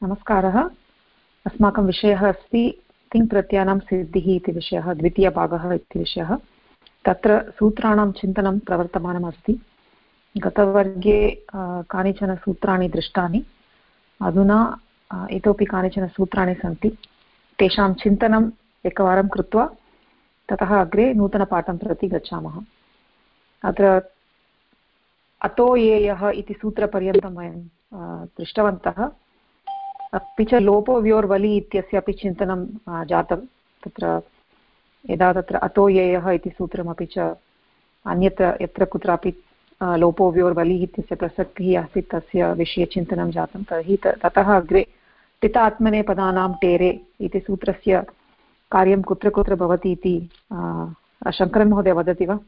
नमस्कारः। अस्माकं विषयः अस्ति तिङ्प्रत्ययानां सिद्धिः इति विषयः, द्वितीयभागः इति विषयः। तत्र सूत्राणां चिन्तनं प्रवर्तमानमस्ति। गतवर्गे कानिचन सूत्राणि दृष्टानि, अधुना इतोपि कानिचन सूत्राणि सन्ति, तेषां चिन्तनम् एकवारं कृत्वा ततः अग्रे नूतनपाठं प्रति गच्छामः। अत्र अतो येयः इति सूत्रपर्यन्तं वयं दृष्टवन्तः। अपि च लोपोव्योर्वलि इत्यस्य अपि चिन्तनं जातं। तत्र यदा तत्र अतो येयः इति सूत्रम्, अपि च अन्यत्र यत्र कुत्रापि लोपोव्योर्वलिः इत्यस्य प्रसक्तिः आसीत्, तस्य विषये चिन्तनं जातं। तर्हि ततः अग्रे टित आत्मनेपदानां टेरे इति सूत्रस्य कार्यं कुत्र कुत्र भवति इति शङ्करन् महोदय वदति वा?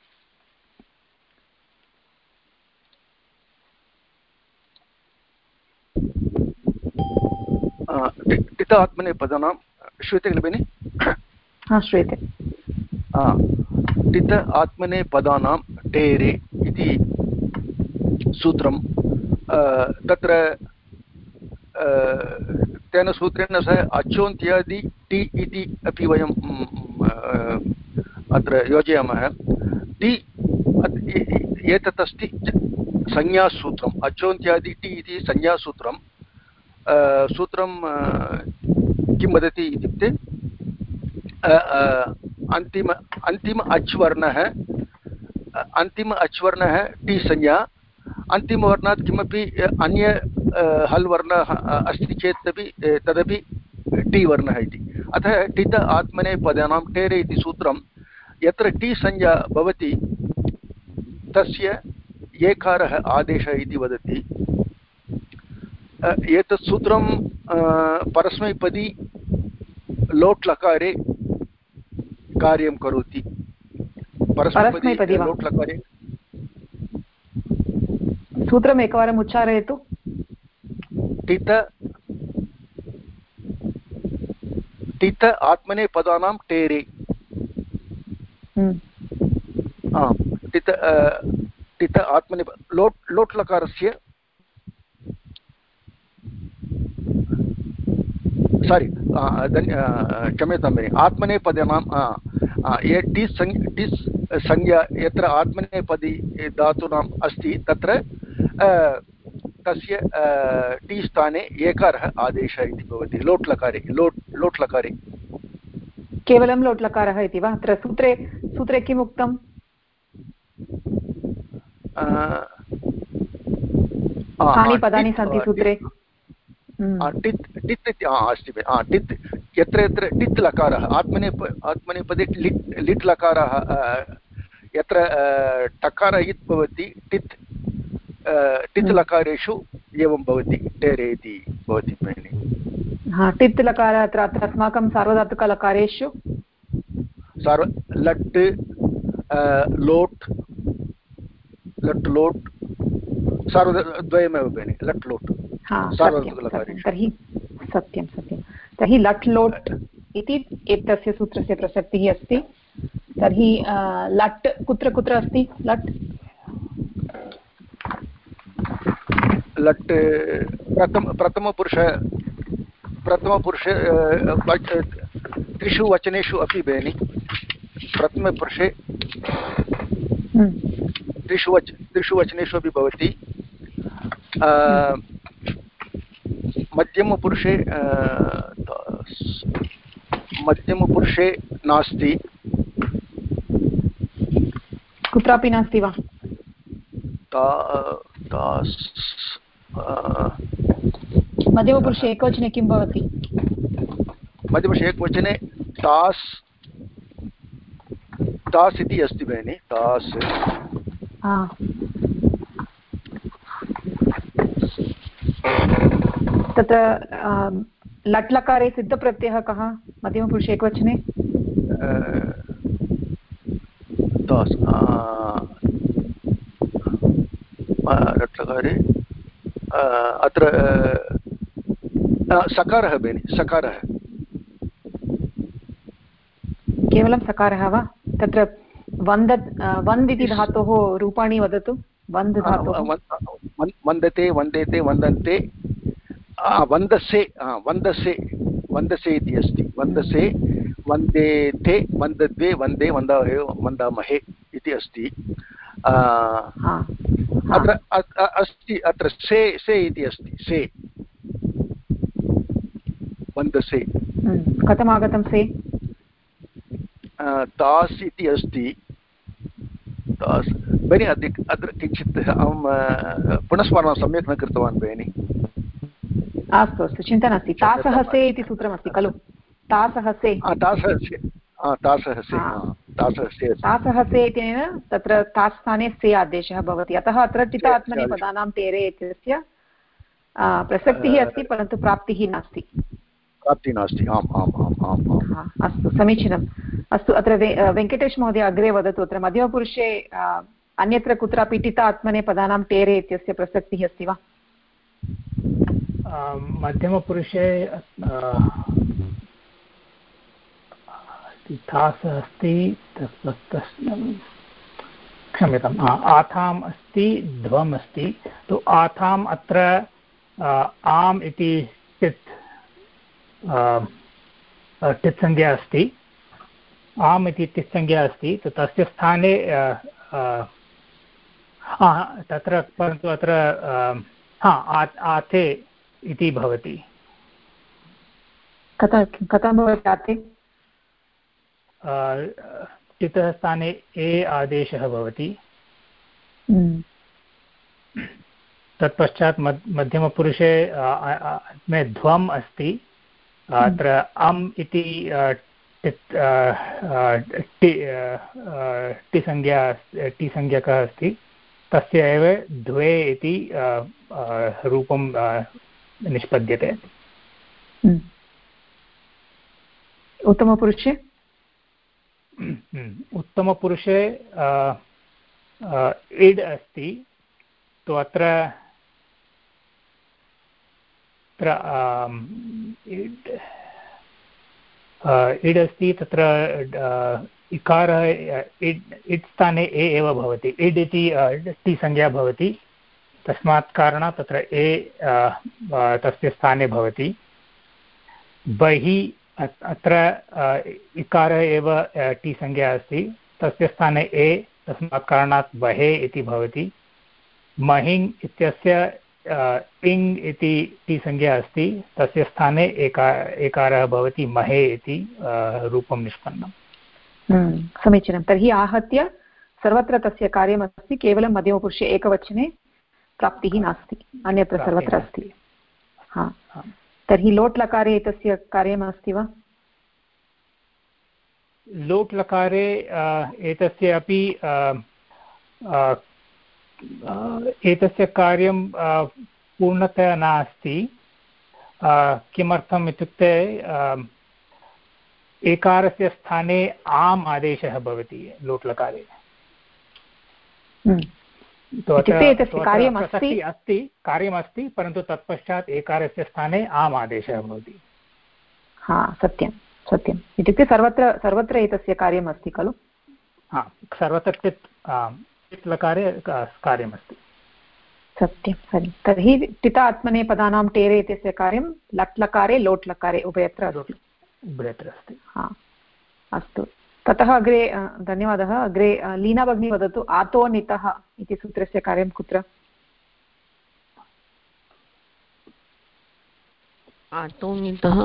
टित आत्मनेपदानां श्रूयते खलु भगिनि? हा, श्रूयते। टित आत्मनेपदानां टेरे इति सूत्रं, तत्र तेन सूत्रेण सह अचोन्त्यादि टि इति अपि वयं अत्र योजयामः। टि एतत् अस्ति संज्ञासूत्रम्। अचोन्त्यादि टि इति संज्ञासूत्रं। सूत्रं किं वदति इत्युक्ते अन्तिम अच्वर्णः टि संज्ञा, अन्तिमवर्णात् किमपि अन्य हल् वर्णः अस्ति चेत् अपि तदपि टि वर्णः इति। अतः टित आत्मनेपदानां टेरे इति सूत्रं, यत्र टि संज्ञा भवति तस्य एकारः आदेशः इति वदति। एतत् सूत्रं परस्मैपदी लोट् लकारे कार्यं करोति। परस्मैपदी लोट् लकारे सूत्रम् एकवारम् उच्चारयतु। टित आत्मनेपदानां टेरे। टित आत्मने लोट् लकारस्य सारी क्षम्यतां भगिनि, आत्मनेपदानां टिस् संज्ञा यत्र आत्मनेपदी धातूनाम् अस्ति तत्र तस्य टी स्थाने एकारः आदेशः इति भवति। लोट् लकारे केवलं लोट् लकारः इति वा? अत्र सूत्रे किम् उक्तम्? कानि पदानि सन्ति सूत्रे? टित् इति अस्ति। टित् यत्र यत्र टित् लकारः आत्मनेपदे लिट् लकारः यत्र टकार इत् भवति, टित् लकारेषु एवं भवति, टेरे इति भवति भगिनि। टित् लकार अत्र अस्माकं सार्वधातुकलकारेषु लट् लोट् सार्वद्वयमेव भगिनि, लट् लोट् सार्वधातुकलकारेषु। तर्हि सत्यं। तर्हि लट् लोट् इति एतस्य सूत्रस्य प्रसक्तिः अस्ति। तर्हि लट् कुत्र कुत्र अस्ति? लट् प्रथमपुरुषे त्रिषु वचनेषु अपि भगिनि। प्रथमपुरुषे त्रिषु वचनेषु अपि भवति। मध्यमपुरुषे नास्ति। कुत्रापि नास्ति वा? मध्यमपुरुषे एकवचने किं भवति? मध्यमपुरुषे एकवचने तास् इति अस्ति भगिनि। तास् तत्र लट् लकारे सिद्धप्रत्ययः कः मध्यमपुरुषे एकवचने? तास् लट् लकारे अत्र सकारः भगिनि, सकारः। केवलं सकारः वा? तत्र वन्द् इति धातोः रूपाणि वदतु। वन्द् धातुः वन्दते, वन्देते, वन्दन्ते, वन्दसे वन्दसे वन्दसे इति अस्ति वन्दसे वन्देते वन्दद्वे वन्दे वन्दामहे वन्दामहे इति अस्ति अत्र अस्ति अत्र से से इति अस्ति से वन्दसे कथमागतं से तास् इति अस्ति तास् भगिनि अत्र किञ्चित् अहं पुनः स्मरणं सम्यक् न कृतवान् भगिनि अस्तु अस्तु चिन्ता नास्ति तासः से इति सूत्रमस्ति खलु तासः से तासः से इत्यनेन तत्र तास् स्थाने से आदेशः भवति अतः अत्र टित आत्मनेपदानां टेरे इत्यस्य प्रसक्तिः अस्ति परन्तु प्राप्तिः नास्ति अस्तु समीचीनम् अस्तु अत्र वेङ्कटेश महोदय अग्रे वदतु अत्र मध्यमपुरुषे अन्यत्र कुत्रापि टित आत्मनेपदानां टेरे इत्यस्य प्रसक्तिः अस्ति वा मध्यमपुरुषे तास् अस्ति क्षम्यताम् आथाम् अस्ति ध्वम् अस्ति तु आथाम् अत्र आम् इति टित् संज्ञा अस्ति आम् इति टित् संज्ञा अस्ति तस्य स्थाने तत्र परन्तु अत्र आथे इति भवति कथं भवति आथे टितः स्थाने ए आदेशः भवति तत्पश्चात् मध्यमपुरुषे मे ध्वम् अस्ति अत्र अम् इति टिसंज्ञकः अस्ति तस्य एव द्वे इति रूपं निष्पद्यते उत्तमपुरुषे उत्तमपुरुषे इड् अस्ति तु अत्र इड् अस्ति तत्र इकारः इड् स्थाने ए एव भवति इड् इति टी संज्ञा भवति तस्मात् कारणात् तत्र ए तस्य स्थाने भवति बहिः अत्र इकारः एव टी संज्ञा अस्ति तस्य स्थाने ए तस्मात् कारणात् बहे इति भवति महिङ् इत्यस्य इङ् इति टी संज्ञा अस्ति तस्य स्थाने एकारः भवति महे इति रूपं निष्पन्नम् समीचीनं तर्हि आहत्य सर्वत्र तस्य कार्यमस्ति केवलं मध्यमपुरुषे एकवचने प्राप्तिः नास्ति अन्यत्र सर्वत्र अस्ति तर्हि लोट् लकारे एतस्य कार्यमस्ति वा लोट् लकारे एतस्य अपि एतस्य कार्यं पूर्णतया नास्ति किमर्थम् इत्युक्ते एकारस्य स्थाने आम् आदेशः भवति लोट् लकारे कार्यमस्ति परन्तु तत्पश्चात् एकारस्य स्थाने आम् आदेशः भवति सत्यं सत्यम् इत्युक्ते सर्वत्र एतस्य कार्यमस्ति खलु सर्वत्र टित् लकारे कार्यमस्ति सत्यं तर्हि टित आत्मनेपदानां टेरे इत्यस्य कार्यं लट् लकारे लोट् लकारे उभयत्र अस्ति अस्तु ततः अग्रे धन्यवादः अग्रे लीना भगिनी वदतु आतो नितः इति सूत्रस्य कार्यं कुत्र आतो नितः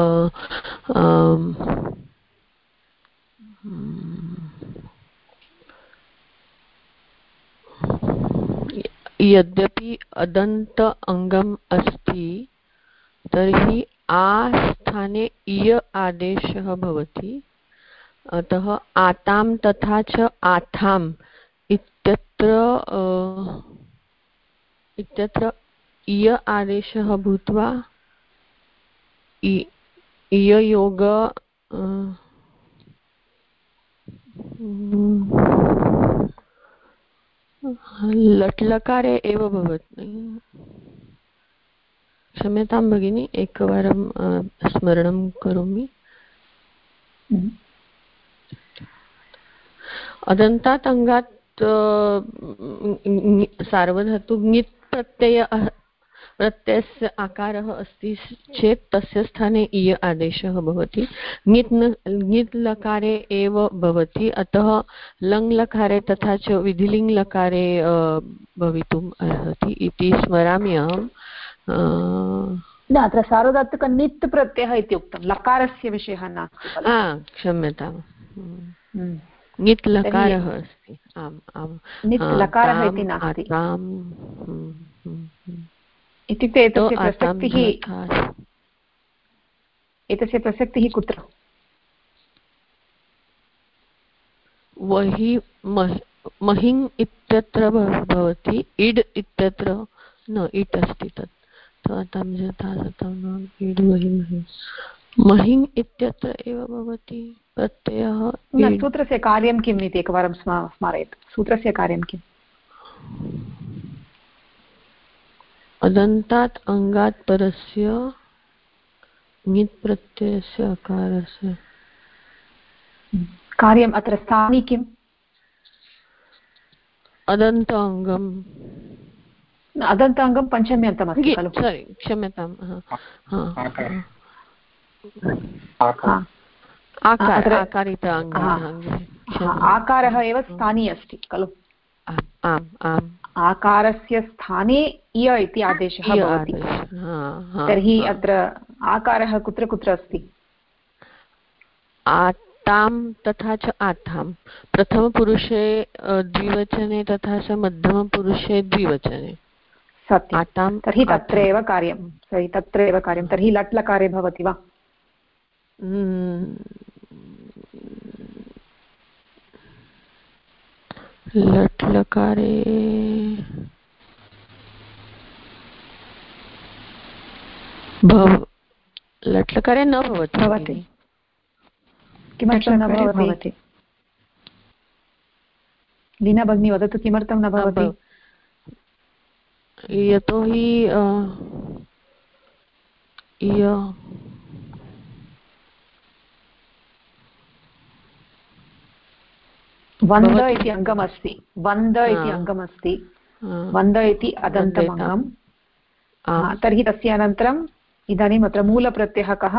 यद्यपि अदन्त अङ्गम् अस्ति तर्हि आ स्थाने इय आदेशः भवति अतः आतां तथा च आथाम् इत्यत्र इय आदेशः भूत्वा इययोग लट्लकारे एव भवति क्षम्यतां भगिनी एकवारं स्मरणं करोमि अदन्तात् अङ्गात् सार्वधातु ङित् प्रत्ययः प्रत्ययस्य आकारः अस्ति चेत् तस्य स्थाने इय आदेशः भवति। ङित् लकारे एव भवति, अतः लङ् लकारे तथा च विधिलिङ् लकारे भवितुम् अर्हति इति स्मरामि अहम्। अत्र सार्वधातुक नित् प्रत्ययः इति उक्तं, लकारस्य विषयः नास्ति। क्षम्यताम्, ङित् लकारः अस्ति। आम् आम्, नित् लकारः इति नास्ति। इत्युक्ते एतस्य प्रसक्तिः कुत्र? वहि महिङ् इत्यत्र भवति, इड् इत्यत्र न, इट् अस्ति तत् महिङ् इत्यत्र एव भवति प्रत्ययः। सूत्रस्य कार्यं किम् इति एकवारं स्मारयतु। सूत्रस्य कार्यं किम्? अदन्तात् अङ्गात् परस्य ङित् प्रत्ययस्य अकारस्य कार्यम्। अत्र स्थानि किम्? अदन्त अङ्गम्। अदन्ताङ्गं पञ्चम्यन्तमस्ति खलु? क्षम्यताम्, आकारः एव स्थानी अस्ति खलु? आम् आम्, आकारस्य स्थाने इय इति आदेशः भवति। तर्हि अत्र आकारः कुत्र कुत्र अस्ति? आतां तथा च आतां, प्रथमपुरुषे द्विवचने तथा च मध्यमपुरुषे द्विवचने। सत्यं, तर्हि तत्रैव कार्यं। तर्हि लट् लकारे भवति वा? लट् लकारे लट् लकारे न भवति। किमर्थं न भवति? लीना भगिनी वदतु, किमर्थं न भवति? यतोहि वन्द इति अङ्गमस्ति, वन्द इति अङ्गमस्ति, वन्द इति अदन्तम् अङ्गम्। तर्हि तस्य अनन्तरम् इदानीम् अत्र मूलप्रत्ययः कः?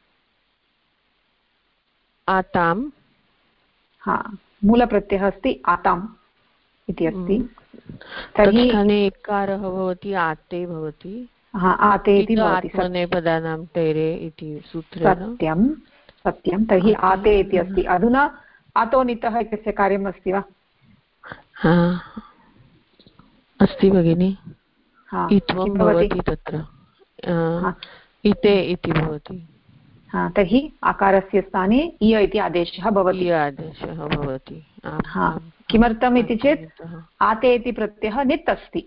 आताम्। मूलप्रत्ययः अस्ति आताम् इति अस्ति। तर्हि एकारः भवति, आते भवति। आते इति आत्मनेपदानां तेरे इति सूत्रेण। सत्यं। तर्हि आते इति अस्ति। अधुना आतोनितः इत्यस्य कार्यम् अस्ति वा? अस्ति भगिनि। इत्वं भवति तत्र, इते इति भवति। तर्हि आकारस्य स्थाने इय इति आदेशः भवति। किमर्थम् इति चेत् आते इति प्रत्ययः नित् अस्ति।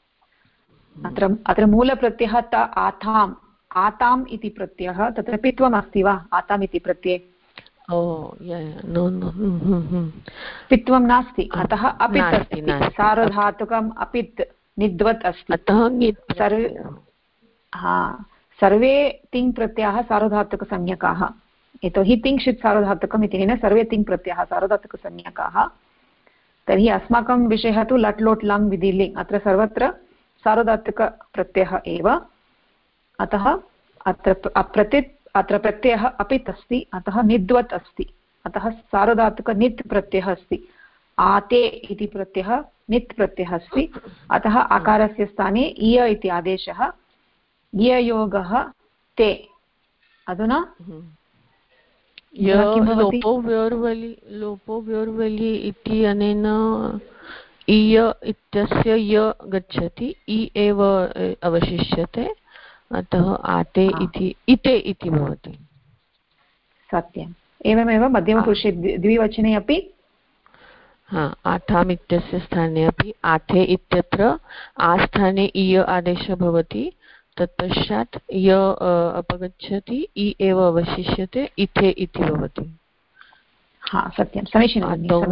अत्र मूलप्रत्ययः आताम् इति प्रत्ययः, तत्र पित्वम् अस्ति वा आताम् इति प्रत्यये? पित्वं नास्ति, अतः अपित् अस्ति। सार्वधातुकम् अपित् निद्वत् अस्ति। सर्वे तिङ् प्रत्ययाः सार्वधातुकसंज्ञकाः। यतोहि तिङ्क्षित् सार्वधातुकम् इति न, सर्वे तिङ् प्रत्ययाः सार्वधातुकसंज्ञकाः। तर्हि अस्माकं विषयः तु लट् लोट् लङ् विधिलिङ्, अत्र सर्वत्र सार्वधातुकप्रत्ययः एव। अतः अत्र प्रत्ययः अपित् अस्ति, अतः निद्वत् अस्ति, अतः सार्वधातुकनित् प्रत्ययः अस्ति। आते इति प्रत्ययः नित् प्रत्ययः अस्ति, अतः आकारस्य स्थाने इय इति आदेशः, इययोगः ते। अधुना लोपो व्योर्वलि इति अनेन इय इत्यस्य य गच्छति, इ एव अवशिष्यते, अतः आते इति इते इति भवति। सत्यम्। एवमेव मध्यमपुरुषे द्विवचने अपि आठाम् इत्यस्य स्थाने अपि आथे इत्यत्र आस्थाने इय आदेशः भवति, तत्पश्चात् य अपगच्छति, इ एव अवशिष्यते, इथे इति भवति। सत्यं, समीचीनं।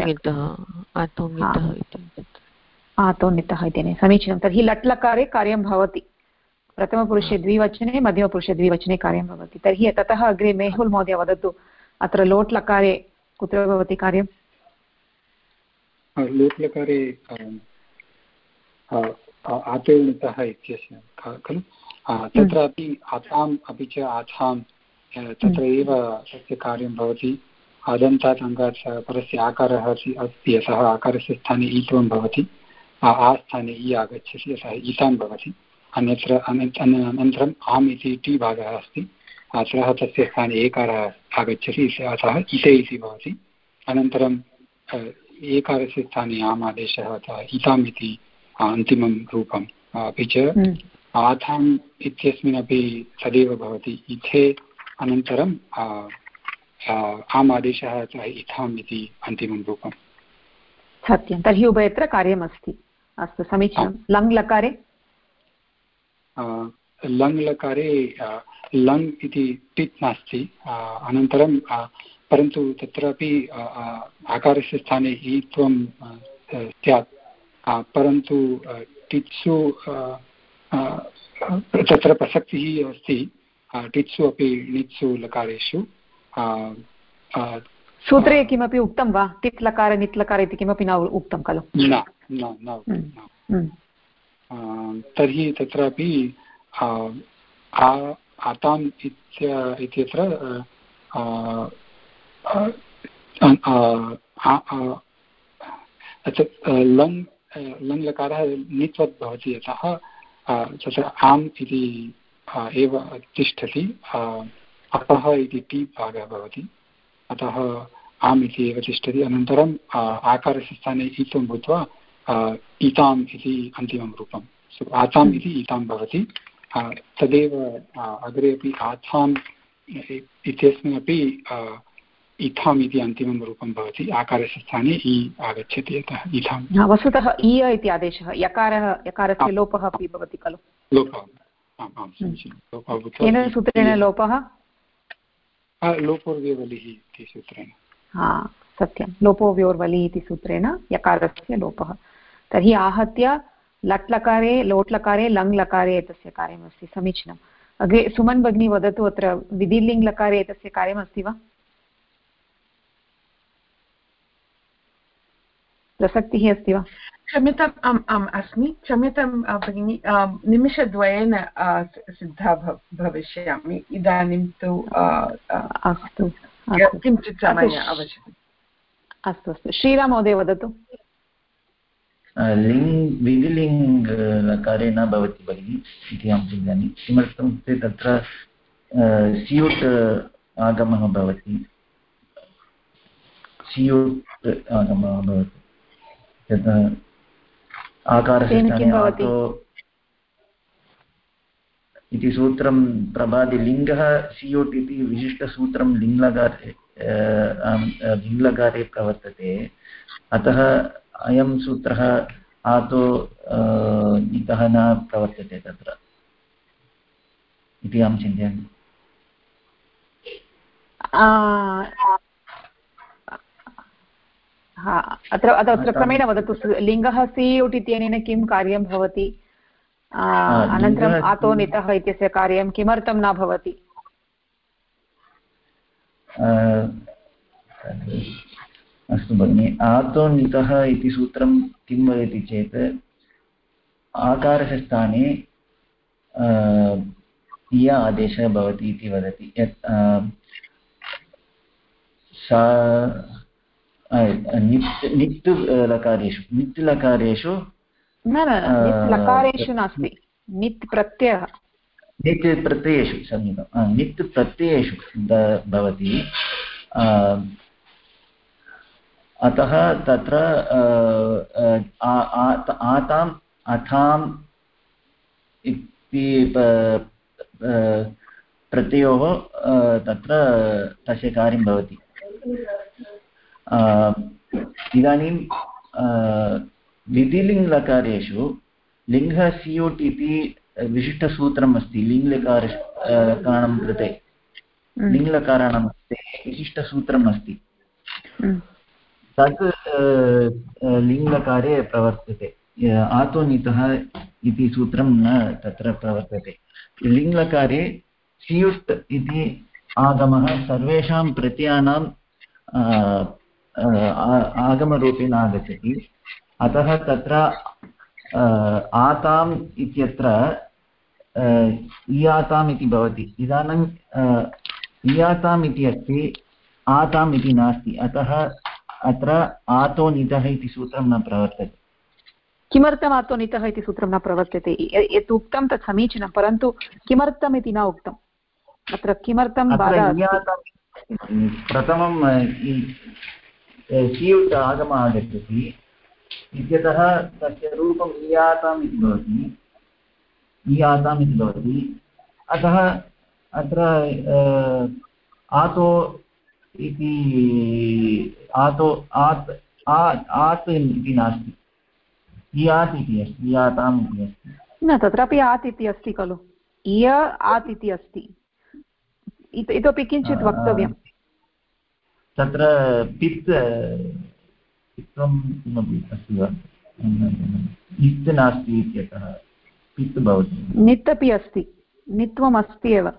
आतोन्नितः इति समीचीनं। तर्हि लट् लकारे कार्यं भवति, प्रथमपुरुषे द्विवचने, मध्यमपुरुषे द्विवचने कार्यं भवति। तर्हि ततः अग्रे मेहुल् महोदय वदतु, अत्र लोट् लकारे कुत्र भवति कार्यं? लोट् लकारे आतोनितः इत्यस्य खलु तत्रापि आताम् अपि च आथां तत्र एव तस्य कार्यं भवति आदन्तात् अङ्गात् परस्य आकारः अस्ति यतः आकारस्य स्थाने ईत्वं भवति स्थाने इ आगच्छति यतः इतां भवति अन्यत्र अनन्तरम् आम् इति टी भागः अस्ति अतः तस्य स्थाने एकारः आगच्छति अतः इते इति भवति अनन्तरं एकारस्य स्थाने आम् आदेशः अतः इताम् इति अन्तिमं रूपम् अपि च आथाम् इत्यस्मिन्नपि तदेव भवति इथे अनन्तरं आम् आदेशः अतः इथाम् इति अन्तिमं रूपम् सत्यं तर्हि उभयत्र कार्यमस्ति अस्तु समीचीनं लङ् लकारे लङ् लकारे लङ् इति टित् नास्ति अनन्तरं परन्तु तत्रापि आकारस्य स्थाने ईत्वं स्यात् परन्तु टित्सु तत्र प्रसक्तिः अस्ति टित्सु अपि णित्सु लकारेषु सूत्रे किमपि उक्तं वा टित् लकार नित् लकार इति किमपि न उक्तं खलु न तर्हि तत्रापि आताम् इत्यत्र लङ् लकारः नित्वत् भवति यतः तत्र आम् इति एव तिष्ठति अपः इति टी भागः भवति अतः आम् इति एव तिष्ठति अनन्तरम् आकारस्य स्थाने ईत्वं भूत्वा इताम् इति अन्तिमं रूपं आताम् इति इतां भवति तदेव अग्रे अपि आथाम् इत्यस्मिन् अपि इथाम् इति अन्तिमं रूपं भवति आकारस्य स्थाने इ आगच्छति यतः इथाम् वस्तुतः इय इति आदेशः यकारस्य लोपः अपि भवति खलु लोपः केन सूत्रेण लोपः लोपोर्व्योर्वलिः इति सूत्रेण सत्यं लोपोव्योर्वलि इति सूत्रेण यकारस्य लोपः तर्हि आहत्य लट् लकारे लोट् लकारे लङ् लकारे एतस्य कार्यमस्ति समीचीनम् अग्रे सुमन् भगिनी वदतु अत्र विधिलिङ् लकारे एतस्य कार्यमस्ति वा प्रसक्तिः अस्ति वा क्षम्यताम् आम् अस्मि क्षम्यतां भगिनि निमिषद्वयेन सिद्धा भविष्यामि इदानीं तु अस्तु किञ्चित् समयः आवश्यकम् अस्तु श्रीराम महोदय वदतु विधिलिङ् लकारे न भवति भगिनि इति अहं चिन्तयामि किमर्थम् इत्युक्ते तत्र स्यूट् आगमः भवति स्यूट् आगमः भवति आकारस्य इति सूत्रं प्रभाति लिङ्गः स्यूट् इति विशिष्टसूत्रं लिङ्लकारे प्रवर्तते अतः अयं सूत्रः आतो इतः न प्रवर्तते तत्र इति अहं चिन्तयामि अत्र क्रमेण वदतु लिङ्गः स्यूट् इत्यनेन किं कार्यं भवति अनन्तरम् आतोनितः इत्यस्य कार्यं किमर्थं न भवति अस्तु भगिनि आतोनितः इति सूत्रं किं वदति चेत् आकारस्य स्थाने इय आदेशः भवति इति वदति यत् नित् लकारेषु न लकारेषु नास्ति नित् प्रत्ययः नित् प्रत्ययेषु क्षम्यतां नित् प्रत्ययेषु भवति अतः तत्र आताम् अथाम् इति प्रत्ययोः तत्र तस्य कार्यं भवति इदानीं विधिलिङ् लकारेषु लिङ्गः स्यूट् इति विशिष्टसूत्रम् अस्ति लिङ्लकाराणां कृते लिङ्लकाराणां कृते विशिष्टसूत्रम् अस्ति तत् लिङ्लकारे प्रवर्तते आतोनितः इति सूत्रं न तत्र प्रवर्तते लिङ्लकारे स्यूट् इति आगमः सर्वेषां प्रत्ययानां आगमरूपेण आगच्छति अतः तत्र आताम् इत्यत्र इयाताम् इति भवति। इदानीं इयाताम् इति अस्ति, आताम् इति नास्ति, अतः अत्र आतो नितः इति सूत्रं न प्रवर्तते। किमर्थम् आतो नितः इति सूत्रं न प्रवर्तते? यत् उक्तं तत् समीचीनं, परन्तु किमर्थम् इति न उक्तम्। अत्र किमर्थं बाधा अस्ति? प्रथमं स्यूट् आगमः आगच्छति इत्यतः तस्य रूपम् इयाताम् इति भवति, इयाताम् इति भवति। अतः अत्र आतो इति आतो आत् इति नास्ति, इयात् इति अस्ति, इयाताम् इति अस्ति। न, तत्रापि आत् इति अस्ति खलु, इय आत् इति अस्ति। इतोपि किञ्चित् वक्तव्यं। तत्र पित्वं किमपि अस्ति वा? नित् नास्ति इत्यतः पित् भवति। नित् अपि अस्ति, नित्वम् अस्ति एव।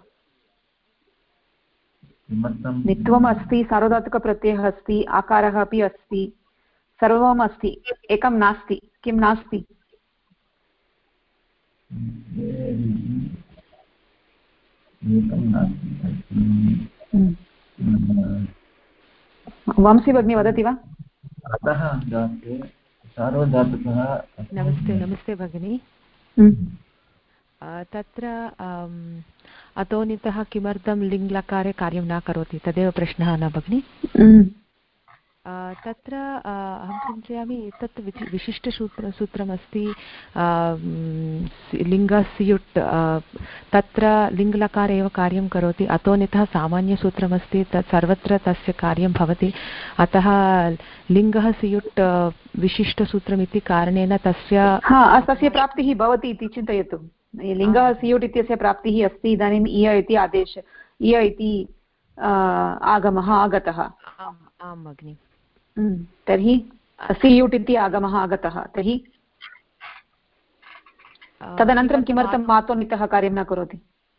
नित्वम् अस्ति, सार्वधातुकप्रत्ययः अस्ति, आकारः अपि अस्ति, सर्वम् अस्ति, एकं नास्ति। किं नास्ति? वंशी भगिनी वदति वा? अतः सार्वधातुकः। नमस्ते भगिनी। तत्र अतोनितः किमर्थं लिङ्लकारे कार्यं न करोति, तदेव प्रश्नः न भगिनि? तत्र अहं चिन्तयामि एतत् विशिष्टसूत्रमस्ति लिङ्गस्युट्, तत्र लिङ्लकारे एव कार्यं करोति। अतोनितः सामान्यसूत्रमस्ति, तत् सर्वत्र तस्य कार्यं भवति। अतः लिङ्गः स्युट् विशिष्टसूत्रमिति कारणेन तस्य प्राप्तिः भवति इति चिन्तयतु। लिङ्गः स्युट् इत्यस्य प्राप्तिः अस्ति। इदानीम् इय इति आदेश, इय इति आगमः आगतः। आं भगिनि। तर्हि स्युट् इति आगमः आगतः, तर्हि तदनन्तरं किमर्थं आतोनितः कार्यं न करोति?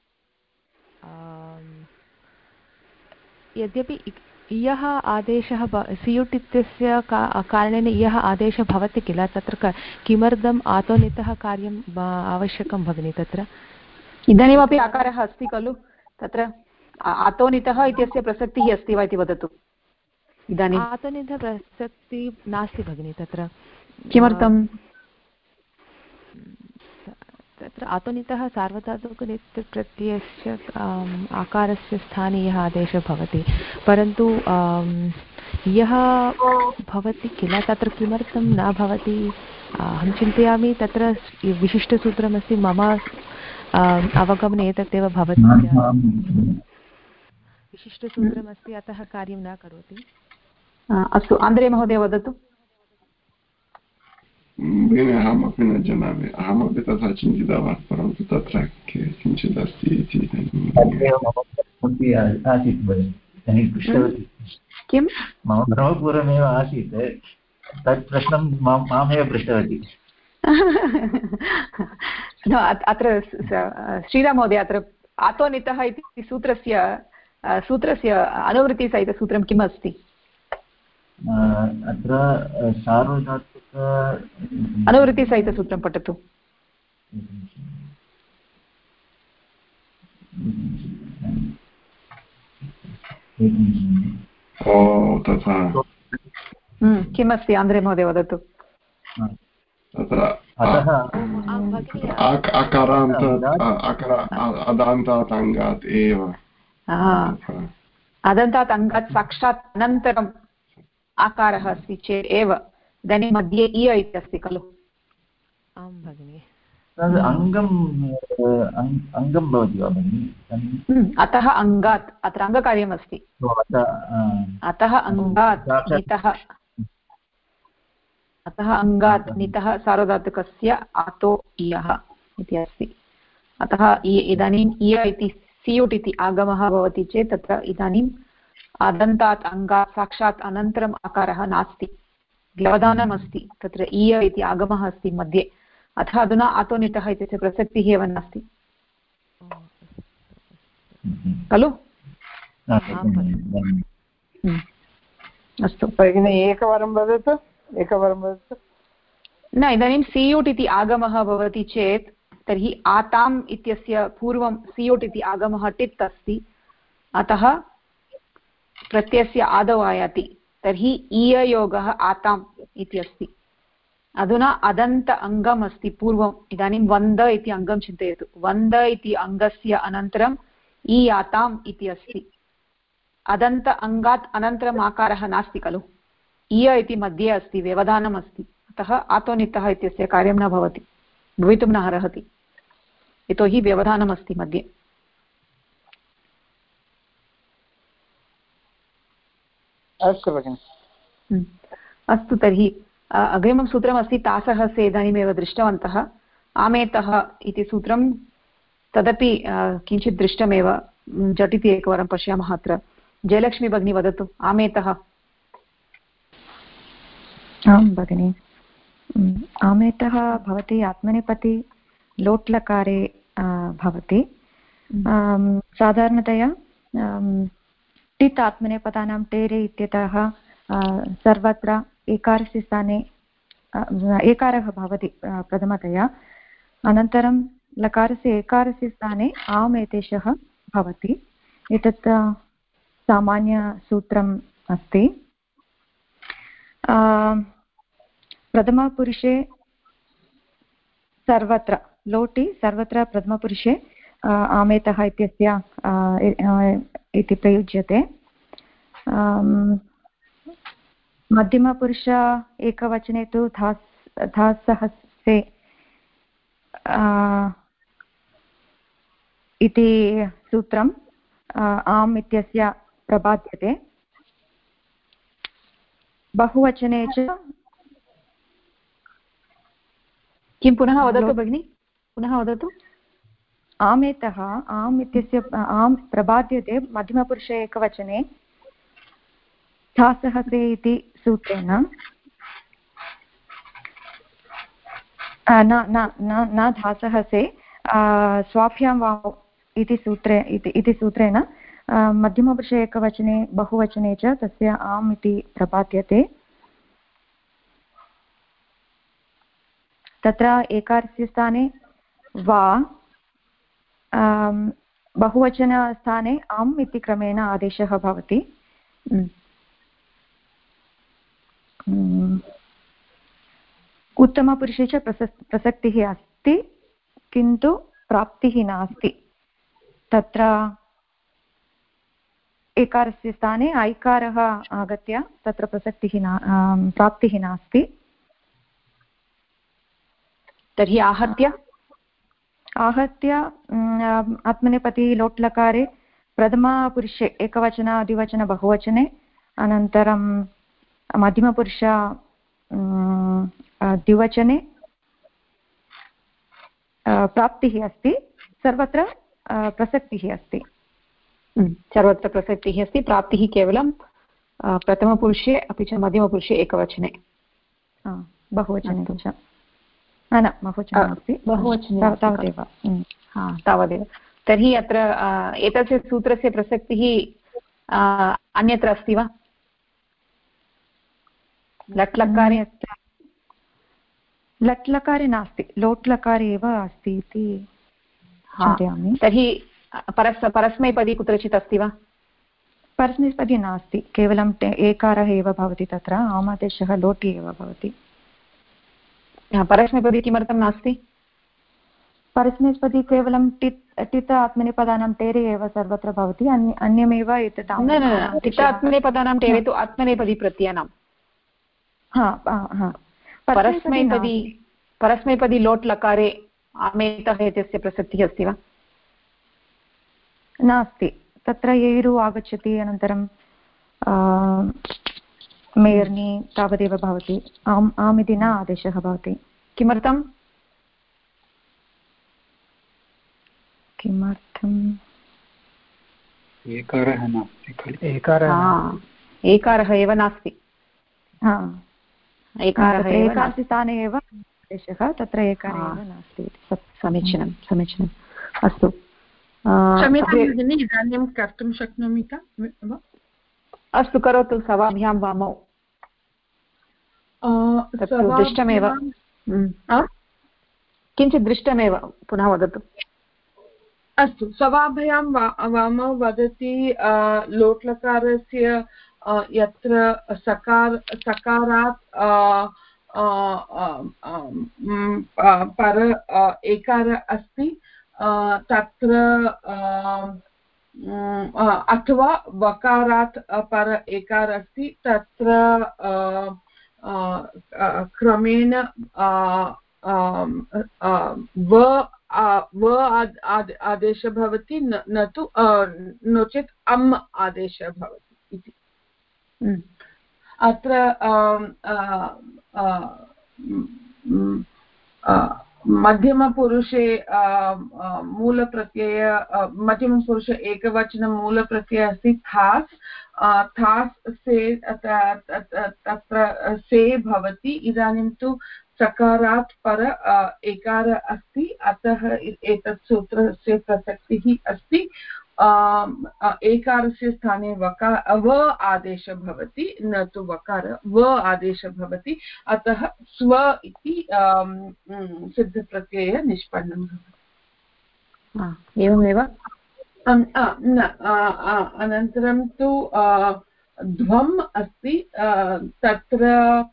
यद्यपि इयः आदेशः स्युट् इत्यस्य कारणेन इयः आदेशः भवति किल, तत्र किमर्थम् आतोनितः कार्यम् आवश्यकं भगिनि? तत्र इदानीमपि आकारः अस्ति खलु, तत्र आतोनितः इत्यस्य प्रसक्तिः अस्ति वा इति वदतु। इदानीम् आतोनितः प्रसक्तिः नास्ति भगिनि। तत्र किमर्थं? तत्र आतोनितः सार्वधातुकनित्यप्रत्ययस्य आकारस्य स्थाने यः आदेशः भवति, परन्तु यः भवति किल, तत्र किमर्थं न भवति? अहं चिन्तयामि तत्र विशिष्टसूत्रमस्ति, मम अवगमने एतदेव भवति। विशिष्टसूत्रमस्ति, अतः कार्यं न करोति। अस्तु, आन्द्रे महोदय वदतु। भगिनि, अहमपि न जानामि, अहमपि तथा चिन्तितवान्, परन्तु तत्र किञ्चित् अस्ति इति किं मम भ्रमपूर्वमेव आसीत्, तत् प्रश्नं मामेव पृष्टवती। अत्र श्रीराम महोदय, अत्र आतोनितः इति सूत्रस्य अनुवृत्तिसहितसूत्रं किम् अस्ति? अत्र सार्वधातुक अनुवृत्तिसहितसूत्रं पठतु। तथा किम् अस्ति? आन्द्रे महोदय वदतु। तत्र अदान्तात् अङ्गात् एव, अदन्तात् अङ्गात् साक्षात् अनन्तरम् आकारः अस्ति चेत् एव, इदानीं मध्ये इय इति अस्ति खलु। आं भगिनि। अङ्गं भवति वा भगिनि? अतः अङ्गात्, अत्र अङ्गकार्यम् अस्ति। अतः अङ्गात् नितः, अतः अङ्गात् नितः सार्वधातुकस्य आतो इयः इति अस्ति। अतः इदानीम् इय इति स्युट् इति आगमः भवति चेत् तत्र इदानीम् अदन्तात् अङ्गात् साक्षात् अनन्तरम् आकारः नास्ति, व्यवधानम् अस्ति। तत्र इय इति आगमः अस्ति मध्ये, अतः अधुना आतोनितः इत्यस्य प्रसक्तिः एव नास्ति खलु। अस्तु भगिनि, एकवारं वदतु। न, इदानीं स्युट् इति आगमः भवति चेत् तर्हि आताम् इत्यस्य पूर्वं सियोट् इति आगमः टित् अस्ति, अतः प्रत्ययस्य आदौ आयाति, तर्हि ईययोगः आताम् इति अस्ति। अधुना अदन्त अङ्गम् अस्ति पूर्वम्, इदानीं वन्द इति अङ्गं चिन्तयतु, वन्द इति अङ्गस्य अनन्तरम् इ आताम् इति अस्ति। अदन्त अङ्गात् अनन्तरम् आकारः नास्ति खलु, इय इति मध्ये अस्ति, व्यवधानम् अस्ति, अतः आतोनितः इत्यस्य कार्यं न भवति, भवितुं न अर्हति, यतोहि व्यवधानम् अस्ति मध्ये। अस्तु भगिनि। अस्तु, तर्हि अग्रिमं सूत्रमस्ति तासहस्य, इदानीमेव दृष्टवन्तः। आमेतः इति सूत्रं तदपि किञ्चित् दृष्टमेव, झटिति एकवारं पश्यामः। अत्र जयलक्ष्मी भगिनी वदतु, आमेतः। आं भगिनि, आमेतः भवति आत्मनेपदी लोट्लकारे भवति। साधारणतया टित् आत्मनेपदानां टेरे इत्यतः सर्वत्र एकारस्य स्थाने एकारः भवति प्रथमतया, अनन्तरं लकारस्य एकारस्य स्थाने आम् एतेषः भवति। एतत् सामान्यसूत्रम् अस्ति। प्रथमपुरुषे सर्वत्र लोटि, सर्वत्र प्रथमपुरुषे आमेतः इत्यस्य इति प्रयुज्यते। मध्यमपुरुष एकवचने तु धासहस्रे इति सूत्रम् आम् इत्यस्य प्रपाद्यते। बहुवचने च किं पुनः वदतु भगिनि, पुनः वदतु। आमेतः आम् इत्यस्य आम् प्रपाद्यते मध्यमपुरुषे एकवचने धासहसे इति सूत्रेण। न धासहसे, स्वाभ्यां वामौ इति सूत्रेण मध्यमपुरुषे एकवचने बहुवचने च तस्य आम् इति प्रपाद्यते। तत्र एकारस्य स्थाने वा, बहुवचनस्थाने आम् इति क्रमेण आदेशः भवति। उत्तमपुरुषे च प्रसक्तिः अस्ति, किन्तु प्राप्तिः नास्ति। तत्र एकारस्य स्थाने ऐकारः आगत्य तत्र प्राप्तिः नास्ति। तर्हि आहत्य आत्मनेपदी लोट्लकारे प्रथमपुरुषे एकवचन द्विवचन बहुवचने, अनन्तरं मध्यमपुरुष द्विवचने प्राप्तिः अस्ति, सर्वत्र प्रसक्तिः अस्ति। सर्वत्र प्रसक्तिः अस्ति, प्राप्तिः केवलं प्रथमपुरुषे अपि च मध्यमपुरुषे एकवचने, बहुवचने च न, बहुवचने अस्ति, बहुवचने तावदेव। तावदेव। तर्हि अत्र एतस्य सूत्रस्य प्रसक्तिः अन्यत्र अस्ति वा? लट्लकारे लट्लकारे नास्ति, लोट्लकारे एव अस्ति इति चिन्तयामि। तर्हि परस्मैपदी कुत्रचित् अस्ति वा? परस्मैपदी नास्ति, केवलं एकारः एव भवति। तत्र आमादेशः लोटि एव भवति। परस्मैपदी किमर्थं नास्ति? परस्मैपदी केवलं टित् आत्मनेपदानां टेरे एव सर्वत्र भवति, अन्यमेव एतत् टित् आत्मनेपदानां टेरे तु आत्मनेपदी प्रत्ययानां। परस्मैपदी लोट् लकारे आमेतः इत्यस्य प्रसक्तिः अस्ति वा? नास्ति, तत्र एरु आगच्छति, अनन्तरं मेर्नि तावदेव भवति। आम् इति न आदेशः भवति। किमर्थम्? एकारः नास्ति खलु। एकारः एव नास्ति, एकस्य स्थाने एव आदेशः, तत्र एकारः एव नास्ति। समीचीनं, समीचीनम्। अस्तु, इदानीं कर्तुं शक्नोमि वा? अस्तु, करोतु। सवाभ्यां वामौ दृष्टमेव। किञ्चित् दृष्टमेव पुनः वदतु। अस्तु, सवाभ्यां वाम वदति लोट्लकारस्य यत्र सकारात् पर एकार अस्ति तत्र अथवा वकारात् पर एकार अस्ति तत्र क्रमेण व आदेशः भवति, न तु नो चेत् अम् आदेशः भवति इति। अत्र मध्यमपुरुषे मूलप्रत्यय मध्यमपुरुषे एकवचनं मूलप्रत्ययः अस्ति थास्। थास् से तत्र से भवति। इदानीं तु सकारात् पर एकार अस्ति, अतः एतत् सूत्रस्य प्रसक्तिः अस्ति। एकारस्य स्थाने व आदेशः भवति, न तु वकार, व आदेशः भवति, अतः स्व इति सिद्धप्रत्ययः निष्पन्नं भवति। एवमेव। अनन्तरं तु ध्वम् अस्ति, तत्र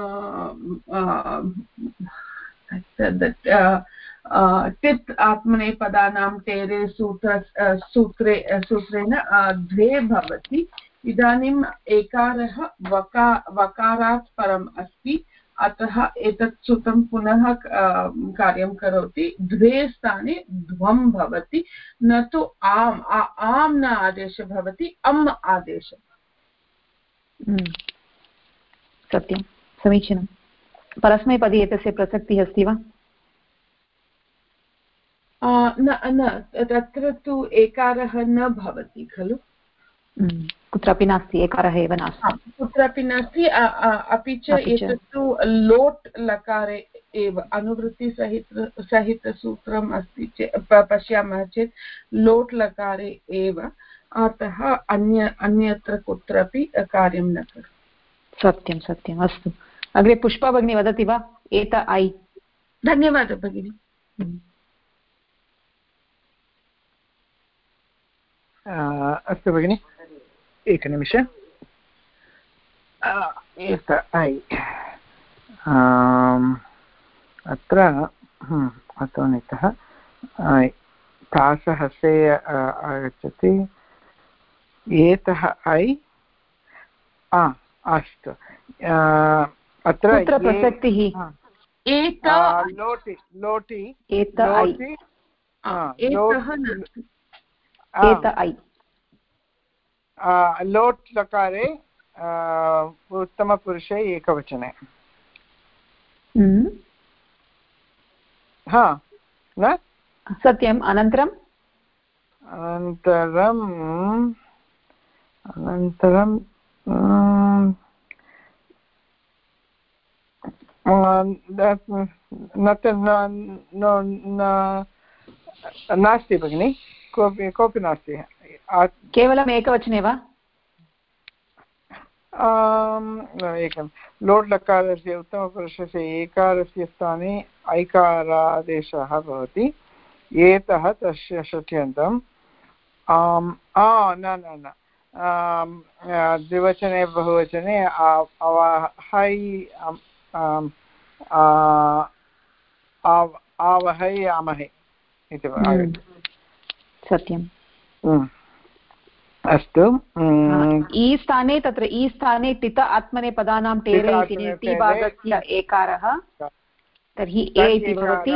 टित् आत्मनेपदानां टेरे सूत्रेण द्वे भवति। इदानीम् एकारः वकारात् परम् अस्ति, अतः एतत् सूत्रं पुनः कार्यं करोति। द्वे स्थाने ध्वं भवति, न तु आम् न आदेशः भवति, अम् आदेशः। सत्यं, समीचीनं। परस्मैपदी एतस्य प्रसक्तिः अस्ति वा? न, तत्र तु एकारः न भवति खलु। कुत्रापि नास्ति, एकारः एव नास्ति, कुत्रापि नास्ति। अपि च एतत्तु लोट् लकारे एव अनुवृत्तिसहितसूत्रम् अस्ति चेत् पश्यामः चेत् लोट् लकारे एव, अतः अन्यत्र कुत्रापि कार्यं न करोति। सत्यं सत्यम्। अस्तु, अग्रे पुष्पा भगिनी वदति वा? एत ऐ। धन्यवादः भगिनि। अस्तु भगिनि, एकनिमिष। एत ऐ अत्र अतोनितः तासः से आगच्छति। एतः ऐ। अस्तु, अत्र प्रसक्तिः लोटि लोटि एत ऐ लोट् लकारे उत्तमपुरुषे एकवचने। न सत्यम्। अनन्तरम् अनन्तरं नास्ति भगिनि, कोऽपि नास्ति। केवलम् एकवचने वा? एकं लोट् लकारस्य उत्तमपुरुषस्य एकारस्य स्थाने ऐकारादेशः भवति। एतः तस्य षष्ट्यन्तम्। न द्विवचने बहुवचने अवहै आवहै आमहे इति सत्यम्। अस्तु। ई स्थाने, तत्र ई स्थाने टित आत्मनेपदानां टेरे इति भागस्य एकारः, तर्हि ए इति भवति।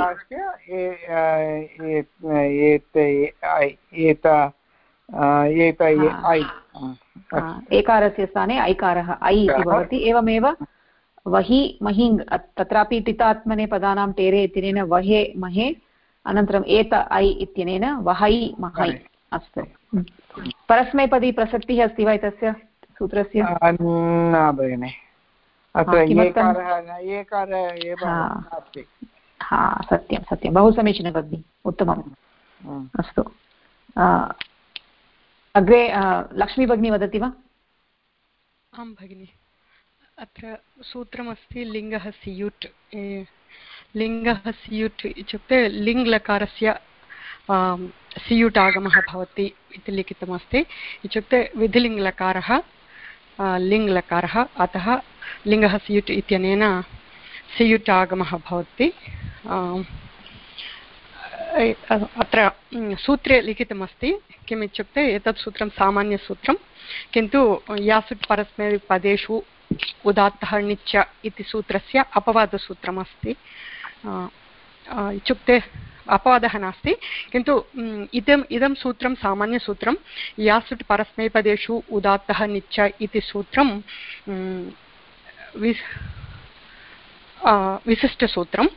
एकारस्य स्थाने ऐकारः ऐ इति भवति। एवमेव वहि महिङ्, तत्रापि टित आत्मनेपदानां टेरे इत्यनेन वहे महे, अनन्तरम् एत ऐ इत्यनेन वहै महै। अस्तु, परस्मैपदी प्रसक्तिः अस्ति वा एतस्य सूत्रस्य? न भगिनि, अत्र एकारः एव अस्ति। सत्यं सत्यं, बहु समीचीनं भगिनि, उत्तमम्। अस्तु, अग्रे लक्ष्मी भगिनी वदति वा? आं भगिनि, अत्र सूत्रमस्ति लिङ्गः स्युट् लिङ्गः सियुट् इत्युक्ते लिङ्लकारस्य सियुट् आगमः भवति इति लिखितमस्ति। इत्युक्ते विधिलिङ्लकारः लिङ्लकारः, अतः लिङ्गः सियुट् इत्यनेन सियुट् आगमः भवति। अत्र सूत्रे लिखितमस्ति किम् इत्युक्ते एतत् सूत्रं सामान्यसूत्रं, किन्तु यासुट् परस्मैपदेषु उदात्तः णिच्च इति सूत्रस्य अपवादसूत्रमस्ति। इत्युक्ते अपवादः नास्ति, किन्तु इदं सूत्रं सामान्यसूत्रं। यासुट् परस्मैपदेषु उदात्तः णिच्च इति सूत्रं विशिष्टसूत्रम्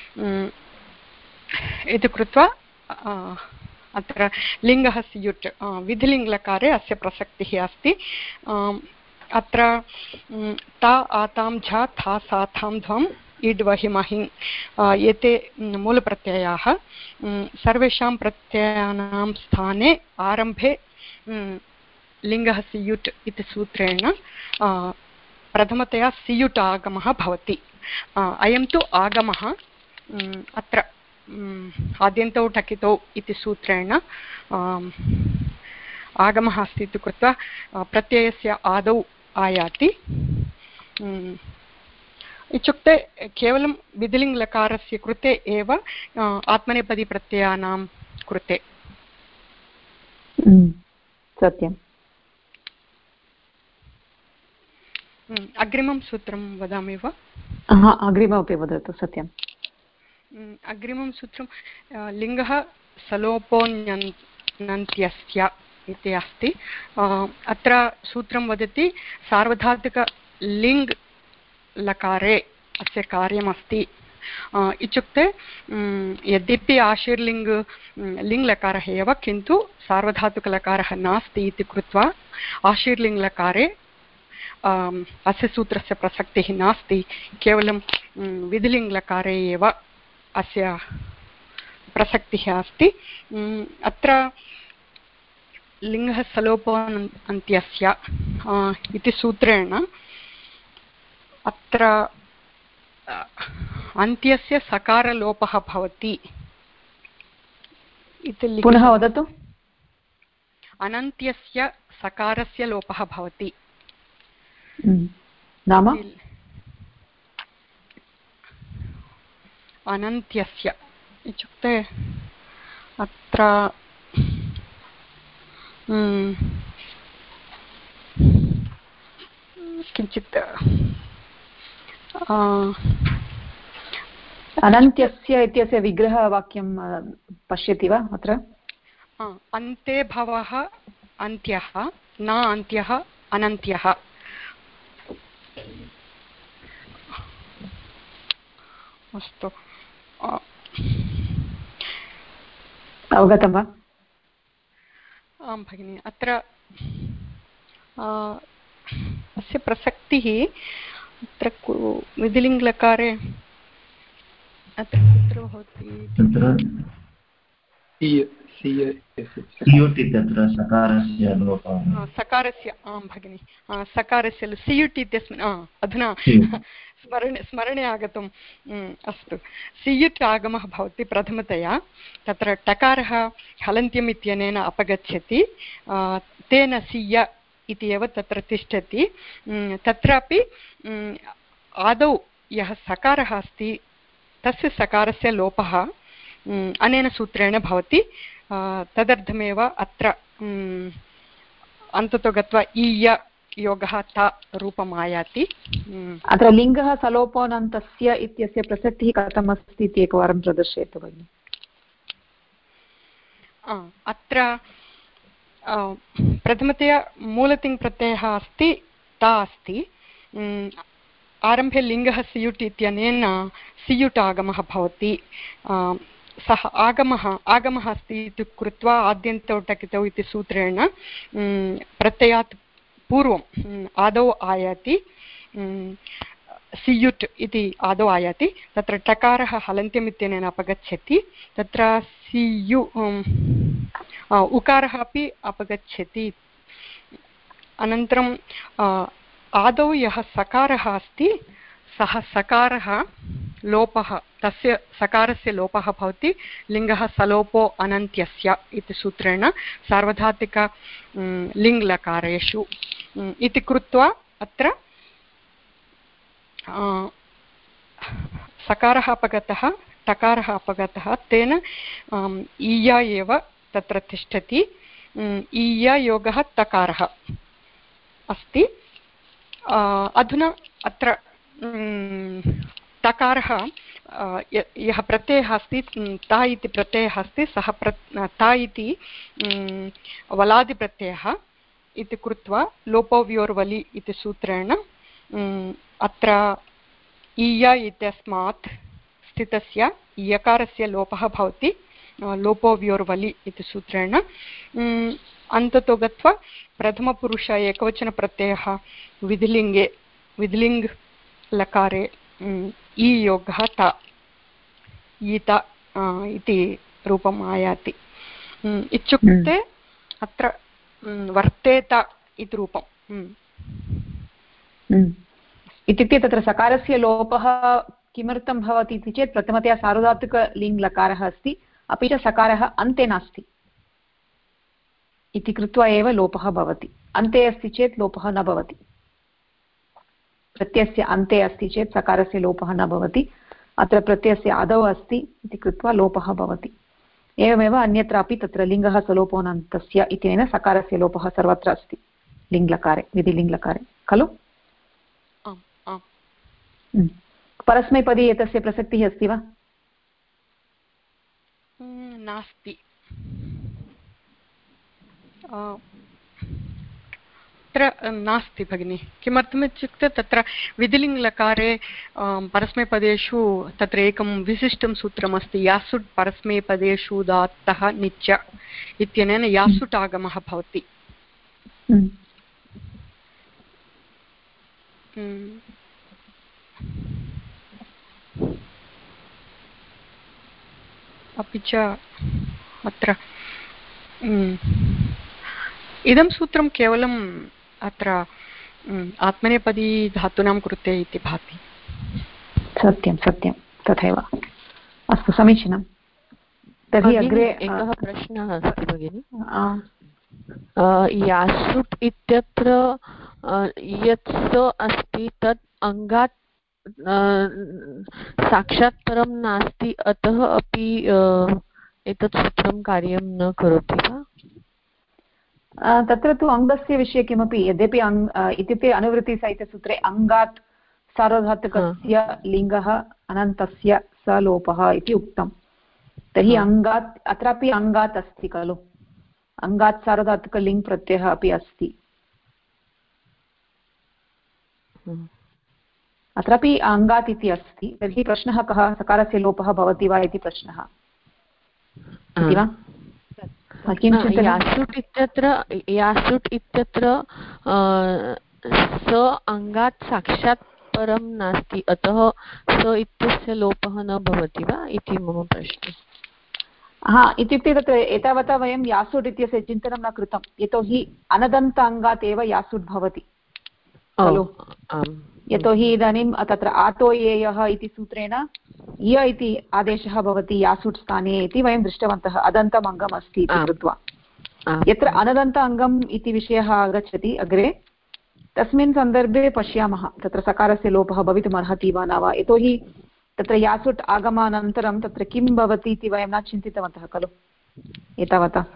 इति कृत्वा अत्र लिङ्गः सियुट् विधिलिङ्लकारे अस्य प्रसक्तिः अस्ति। अत्र ता आतां झ था साथां ध्वम् इड् वहिमहिङ् एते मूलप्रत्ययाः। सर्वेषां प्रत्ययानां स्थाने आरम्भे लिङ्गः सियुट् इति सूत्रेण प्रथमतया सियुट् आगमः भवति। अयं तु आगमः अत्र आद्यन्तौ टकितौ इति सूत्रेण आगमः अस्ति इति कृत्वा प्रत्ययस्य आदौ आयाति। इत्युक्ते केवलं विधिलिङ्लकारस्य कृते एव आत्मनेपदीप्रत्ययानां कृते। सत्यम्। अग्रिमं सूत्रं वदामि वा? अग्रिममपि वदतु। सत्यम्। अग्रिमं सूत्रं लिङ्गः सलोपोऽन्यन्त्यस्य इति अस्ति। अत्र सूत्रं वदति सार्वधातुकलिङ् लकारे अस्य कार्यमस्ति। इत्युक्ते यद्यपि आशीर्लिङ्ग् लिङ्लकारः एव, किन्तु सार्वधातुकलकारः नास्ति इति कृत्वा आशीर्लिङ्लकारे अस्य सूत्रस्य प्रसक्तिः नास्ति। केवलं विधिलिङ्लकारे एव अस्य प्रसक्तिः अस्ति। अत्र लिङ्गः सलोपोऽन्त्यस्य इति सूत्रेण अत्र अन्त्यस्य सकारलोपः भवति इति। पुनः वदतु। अनन्त्यस्य सकारस्य लोपः भवति नाम अनन्त्यस्य इत्युक्ते अत्र किञ्चित् अनन्त्यस्य इत्यस्य विग्रहवाक्यं पश्यति वा? अत्र अन्ते भवः अन्त्यः न अन्त्यः अनन्त्यः। अस्तु, अवगतं वा? आं भगिनि। अत्र अस्य प्रसक्तिः अत्र विधिलिङ्लकारे अत्र कुत्र भवति? सकारस्य, आं भगिनि, सकारस्य सियुट् इत्यस्मिन् अधुना स्मरणे आगतम्। अस्तु, सियुट् आगमः भवति प्रथमतया। तत्र टकारः हलन्त्यम् इत्यनेन अपगच्छति, तेन सिय इति एव तत्र तिष्ठति। तत्रापि आदौ यः सकारः अस्ति तस्य सकारस्य लोपः अनेन सूत्रेण भवति। तदर्थमेव अत्र अन्ततो गत्वा ईय योगः ता रूपम् आयाति। अत्र लिङ्गः सलोपोऽनन्तस्य इत्यस्य प्रसक्तिः कथम् अस्ति इति एकवारं प्रदर्शयतु भगिनि। अत्र प्रथमतया मूलतिङ् प्रत्ययः अस्ति, ता अस्ति। आरम्भे लिङ्गः सियुट् इत्यनेन सियुट् आगमः भवति। सः आगमः अस्ति इति कृत्वा आद्यन्तौ टकितौ इति सूत्रेण प्रत्ययात् पूर्वम् आदौ आयाति सियुट् इति आदौ आयाति। तत्र टकारः हलन्त्यम् इत्यनेन अपगच्छति। तत्र सियु उकारः अपि अपगच्छति। अनन्तरं आदौ यः सकारः अस्ति सः सकारः लोपः तस्य सकारस्य लोपः भवति लिङ्गः सलोपो अनन्त्यस्य इति सूत्रेण सार्वधातिक लिङ्लकारेषु इति कृत्वा अत्र सकारः अपगतः टकारः अपगतः तेन ईया एव तत्र तिष्ठति ईया योगः तकारः अस्ति अधुना अत्र तकारः यः प्रत्ययः अस्ति ता इति प्रत्ययः अस्ति सः ता इति वलादिप्रत्ययः इति कृत्वा लोपोव्योर्वलि इति सूत्रेण अत्र ईया इत्यस्मात् स्थितस्य यकारस्य लोपः भवति लोपोव्योर्वलि इति सूत्रेण अन्ततो गत्वा प्रथमपुरुष एकवचनप्रत्ययः विधिलिङ्गे विधिलिङ्ग् लकारे ई योगः ता ईता इति रूपम् आयाति इत्युक्ते अत्र वर्तेत इति रूपम् इत्युक्ते तत्र सकारस्य लोपः किमर्थं भवति इति चेत् प्रथमतया सार्वधातुकलिङ्ग् लकारः अस्ति अपि च सकारः अन्ते नास्ति इति कृत्वा एव लोपः भवति अन्ते अस्ति चेत् लोपः न भवति प्रत्ययस्य अन्ते अस्ति चेत् सकारस्य लोपः न भवति अत्र प्रत्ययस्य आदौ अस्ति इति कृत्वा लोपः भवति एवमेव अन्यत्रापि तत्र लिङ्गः सलोपोऽनन्तस्य इत्यनेन सकारस्य लोपः सर्वत्र अस्ति लिङ्ग्लकारे विधिलिङ्ग्लकारे खलु परस्मैपदी एतस्य प्रसक्तिः अस्ति वा नास्ति तत्र नास्ति भगिनि किमर्थमित्युक्ते तत्र विधिलिङ्ग्लकारे परस्मैपदेषु तत्र एकं विशिष्टं सूत्रमस्ति यासुट् परस्मैपदेषु दात्तः निच्च इत्यनेन यासुट् आगमः भवति अपि च अत्र इदं सूत्रं केवलम् अत्र आत्मनेपदी धातूनां कृते इति भाति सत्यं सत्यं तथैव अस्तु समीचीनं तर्हि अग्रे एकः प्रश्नः अस्ति भगिनि यासुट् इत्यत्र यत् स अस्ति तत् अङ्गात् साक्षात् परं नास्ति अतः अपि एतत् सूत्रं कार्यं न करोति वा तत्र तु अङ्गस्य विषये किमपि यद्यपि इत्युक्ते अनुवृत्तिसाहित्यसूत्रे अङ्गात् सार्वधातुकस्य लिङ्गः अनन्तस्य सलोपः इति उक्तं तर्हि अङ्गात् अत्रापि अङ्गात् अस्ति खलु अङ्गात् सार्वधातुकलिङ् प्रत्ययः अपि अस्ति अत्रापि अङ्गात् इति अस्ति तर्हि प्रश्नः कः सकारस्य लोपः भवति वा इति प्रश्नः इति वा यासुट् इत्यत्र स अङ्गात् साक्षात् परं नास्ति अतः स इत्यस्य लोपः न भवति वा इति मम प्रश्नः इत्युक्ते तत्र एतावता वयं यासुट् इत्यस्य चिन्तनं न कृतं यतोहि अनदन्त अङ्गात् एव यासुट् भवति खलु यतोहि इदानीं तत्र आतोयेयः इति सूत्रेण य इति आदेशः भवति यासुट् स्थाने इति वयं दृष्टवन्तः अदन्तम् अङ्गम् अस्ति इति कृत्वा यत्र अनदन्त अङ्गम् इति विषयः आगच्छति अग्रे तस्मिन् सन्दर्भे पश्यामः तत्र सकारस्य लोपः भवितुमर्हति वा न वा यतोहि तत्र यासुट् आगमानन्तरं तत्र किं भवति इति वयं न चिन्तितवन्तः खलु एतावता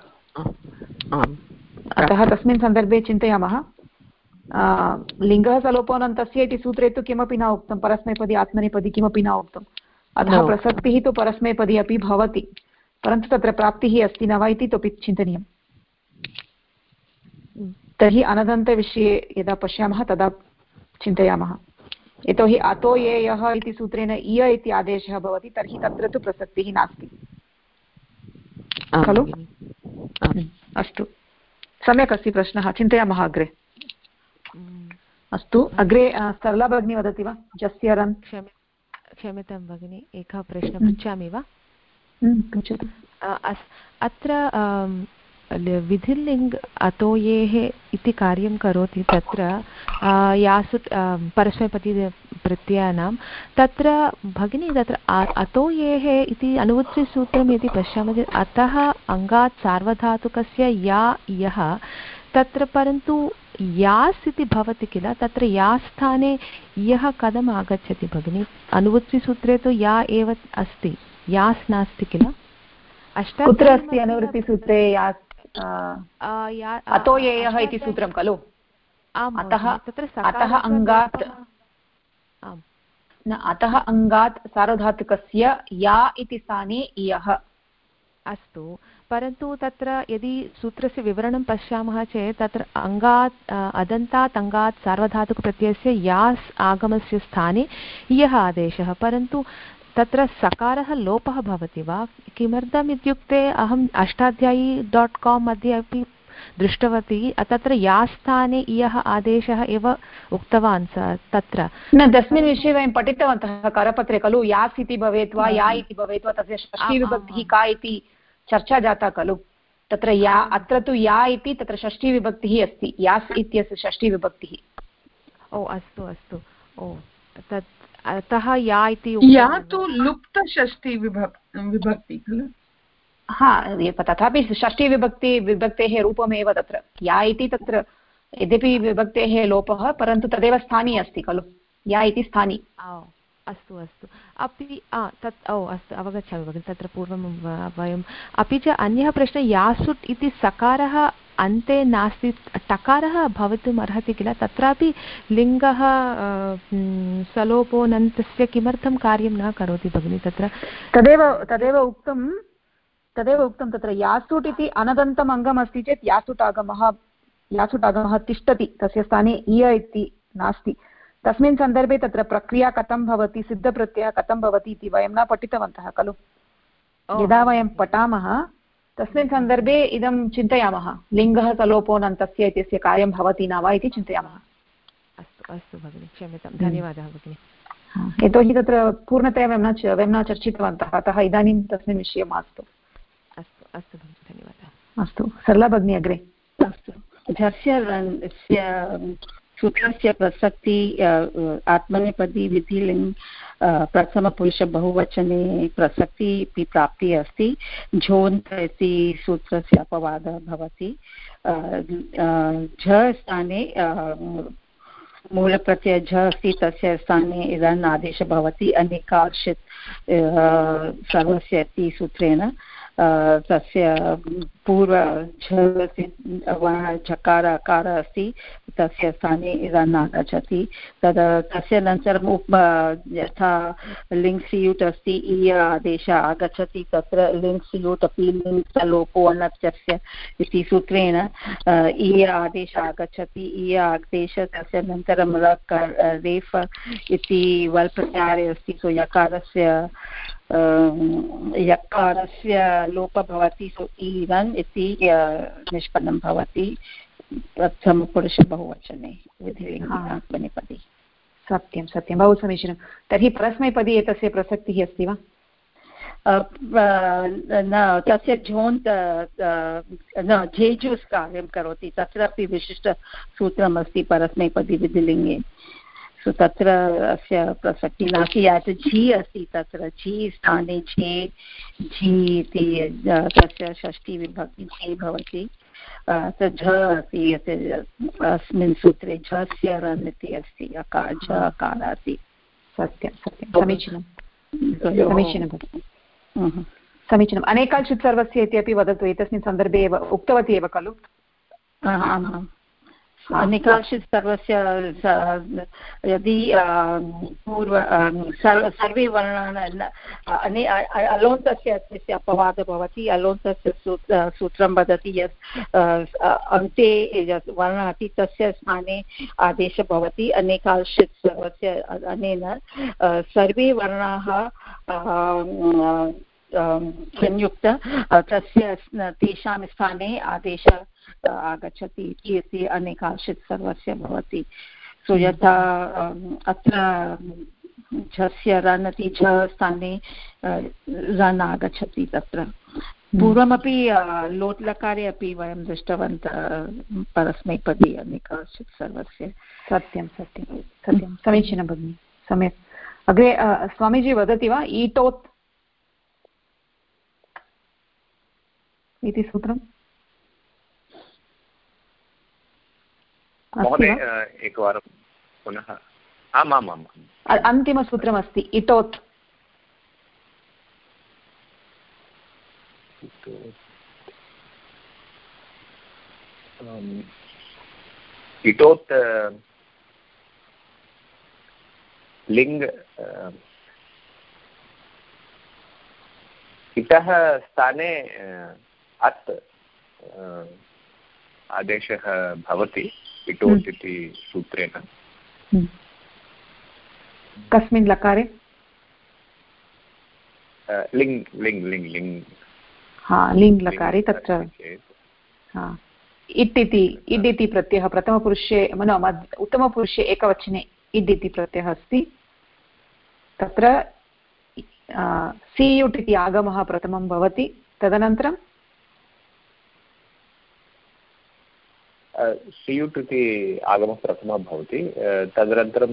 अतः तस्मिन् सन्दर्भे चिन्तयामः लिङ्गः सलोपोऽनन्तस्य इति सूत्रे तु किमपि न उक्तं परस्मैपदी आत्मनेपदी किमपि न उक्तम् अतः प्रसक्तिः तु परस्मैपदी अपि भवति परन्तु तत्र प्राप्तिः अस्ति न वा इति इतोपि चिन्तनीयम् तर्हि अनदन्तविषये यदा पश्यामः तदा चिन्तयामः यतोहि अतो ये यः इति सूत्रेण इय इति आदेशः भवति तर्हि तत्र तु प्रसक्तिः नास्ति खलु अस्तु सम्यक् अस्ति प्रश्नः चिन्तयामः अग्रे अस्तु अग्रे सरला भगिनी वदति वा जस्य रन् क्षम्यतां भगिनि एकः प्रश्नः पृच्छामि वा पृच्छतु अत्र विधिलिङ्ग् अतोयेः इति कार्यं करोति तत्र यासु परस्मैपदी प्रत्ययानां तत्र भगिनी तत्र अतोयेः इति अनुवृत्तिसूत्रं यदि पश्यामः चेत् अतः अङ्गात् सार्वधातुकस्य या यः तत्र परन्तु यास् इति भवति किल तत्र या स्थाने यः कथम् आगच्छति भगिनी अनुवृत्तिसूत्रे तु या एव अस्ति यास् नास्ति किल कुत्र अस्ति अनुवृत्तिसूत्रे अतोयेयः इति सूत्रं खलु अतः अङ्गात् सार्वधातुकस्य या इति स्थाने इयः अस्तु परन्तु तत्र यदि सूत्रस्य विवरणं पश्यामः चेत् तत्र अङ्गात् अदन्तात् अङ्गात् सार्वधातुकप्रत्ययस्य यास् आगमस्य स्थाने इयः आदेशः परन्तु तत्र सकारः लोपः भवति वा किमर्थम् इत्युक्ते अहम् अष्टाध्यायी.com मध्ये अपि दृष्टवती तत्र या स्थाने इयः आदेशः एव उक्तवान् तत्र न तस्मिन् विषये वयं पठितवन्तः करपत्रे खलु यास् इति भवेत् वा या इति भवेत् वा तस्य षष्ठीविभक्तिः का इति चर्चा जाता खलु तत्र या अत्र तु या इति तत्र षष्ठीविभक्तिः अस्ति यास् इत्यस्य षष्ठीविभक्तिः ओ अस्तु अस्तु ओ तत् अतः या इति या तु लुप्तषष्ठी विभक्ति खलु हा तथापि षष्ठीविभक्तेः रूपमेव तत्र या इति तत्र यद्यपि विभक्तेः लोपः परन्तु तदेव स्थानी अस्ति खलु या इति स्थानी अस्तु अस्तु अपि तत् अस्तु अवगच्छामि भगिनि तत्र पूर्वं वयम् अपि च अन्यः प्रश्नः यासुट् इति सकारः अन्ते नास्ति टकारः भवितुम् अर्हति किल तत्रापि लिङ्गः सलोपोनन्तस्य किमर्थं कार्यं न करोति भगिनि तत्र तदेव उक्तं तत्र यासुट् इति अनदन्तम् अङ्गम् अस्ति चेत् यासुट् आगमः तिष्ठति तस्य स्थाने इय इति नास्ति तस्मिन् सन्दर्भे तत्र प्रक्रिया कथं भवति सिद्धप्रत्ययः कथं भवति इति वयं न पठितवन्तः खलु यदा वयं पठामः तस्मिन् सन्दर्भे इदं चिन्तयामः लिङ्गः सलोपोनन्तस्य इत्यस्य कार्यं भवति न वा इति चिन्तयामः अस्तु अस्तु भगिनि क्षम्यतां धन्यवादः भगिनि यतोहि तत्र पूर्णतया वयं न चर्चितवन्तः अतः इदानीं तस्मिन् विषये मास्तु अस्तु अस्तु भगिनि धन्यवादः अस्तु सरला भगिनी अग्रे अस्तु झस्य सूत्रस्य प्रसक्ति आत्मनेपदी विधिलिङ्ग् प्रथमपुरुषबहुवचने प्रसक्ति अपि प्राप्तिः अस्ति झोन्त् इति सूत्रस्य अपवादः भवति झ स्थाने मूलप्रत्ययः झ अस्ति तस्य स्थाने इदन् आदेशः भवति अनेकार्षित् सर्वस्य इति सूत्रेण तस्य पूर्व झकार अकार अस्ति तस्य स्थाने इदन् आगच्छति तस्य अनन्तरं यथा लिङ्ग् स्यूट् अस्ति इय आदेशः आगच्छति तत्र लिङ्ग् स्यूट् अपि लिङ्ग् सलोपो अनत्यस्य इति सूत्रेण इय आदेशः आगच्छति इय आदेशः तस्य अनन्तरं रेफ इति वल् प्रत्याहारे अस्ति सो यकारस्य लोपः भवति सो ईरन् इति निष्पन्नं भवति प्रथमपुरुषबहुवचने विधिलिङ्गपदी सत्यं सत्यं बहु समीचीनं तर्हि परस्मैपदी एतस्य प्रसक्तिः अस्ति वा न तस्य झोन्त् न झेजुस् कार्यं करोति तत्रापि विशिष्टसूत्रमस्ति परस्मैपदी विधिलिङ्गे सो तत्र अस्य प्रसक्तिः नास्ति यत् झि अस्ति तत्र झि स्थाने झे झि इति तस्य षष्ठीविभक्ति झे भवति झ अस्ति अस्मिन् सूत्रे झस्य रन् इति अस्ति अकार झ अकार अस्ति सत्यं सत्यं समीचीनं समीचीनं समीचीनम् अनेकाल्षित् सर्वस्य इति अपि वदतु एतस्मिन् सन्दर्भे एव उक्तवती एव खलु आमाम् अनेकांशित् सर्वस्य यदि पूर्व सर्वे वर्णाः अलोन्तस्य इत्यस्य अपवादः भवति अलोन्तस्य सूत्रं वदति यत् अन्ते यत् वर्णः अस्ति तस्य स्थाने आदेशः भवति अनेकांशित् सर्वस्य अनेन सर्वे वर्णाः संयुक्त तस्य तेषां स्थाने आदेशः आगच्छति इति अनेकांशित् सर्वस्य भवति सो यथा अत्र झस्य रन् इति झ स्थाने रन् आगच्छति तत्र पूर्वमपि लोट्लकारे अपि वयं दृष्टवन्तः परस्मैपदी काचित् सर्वस्य। सत्यं सत्यं सत्यं समीचीनं भगिनि सम्यक्। अग्रे स्वामीजी वदति वा ईटोत् इति सूत्रम् महोदय एकवारं पुनः। आमामाम् अन्तिमसूत्रमस्ति इटोत्। इटोत् लिङ् इतः स्थाने अत् आदेशः भवति इटोत् इति सूत्रेण। कस्मिन् लकारे? लिङ् लिङ् लिङ् लिङ् लिङ् लकारे तत्र इट् इति प्रत्ययः प्रथमपुरुषे उत्तमपुरुषे एकवचने इड् इति प्रत्ययः अस्ति। तत्र सीयुट् इति आगमः प्रथमं भवति। तदनन्तरं सीयुट् इति आगमः प्रथमः भवति। तदनन्तरं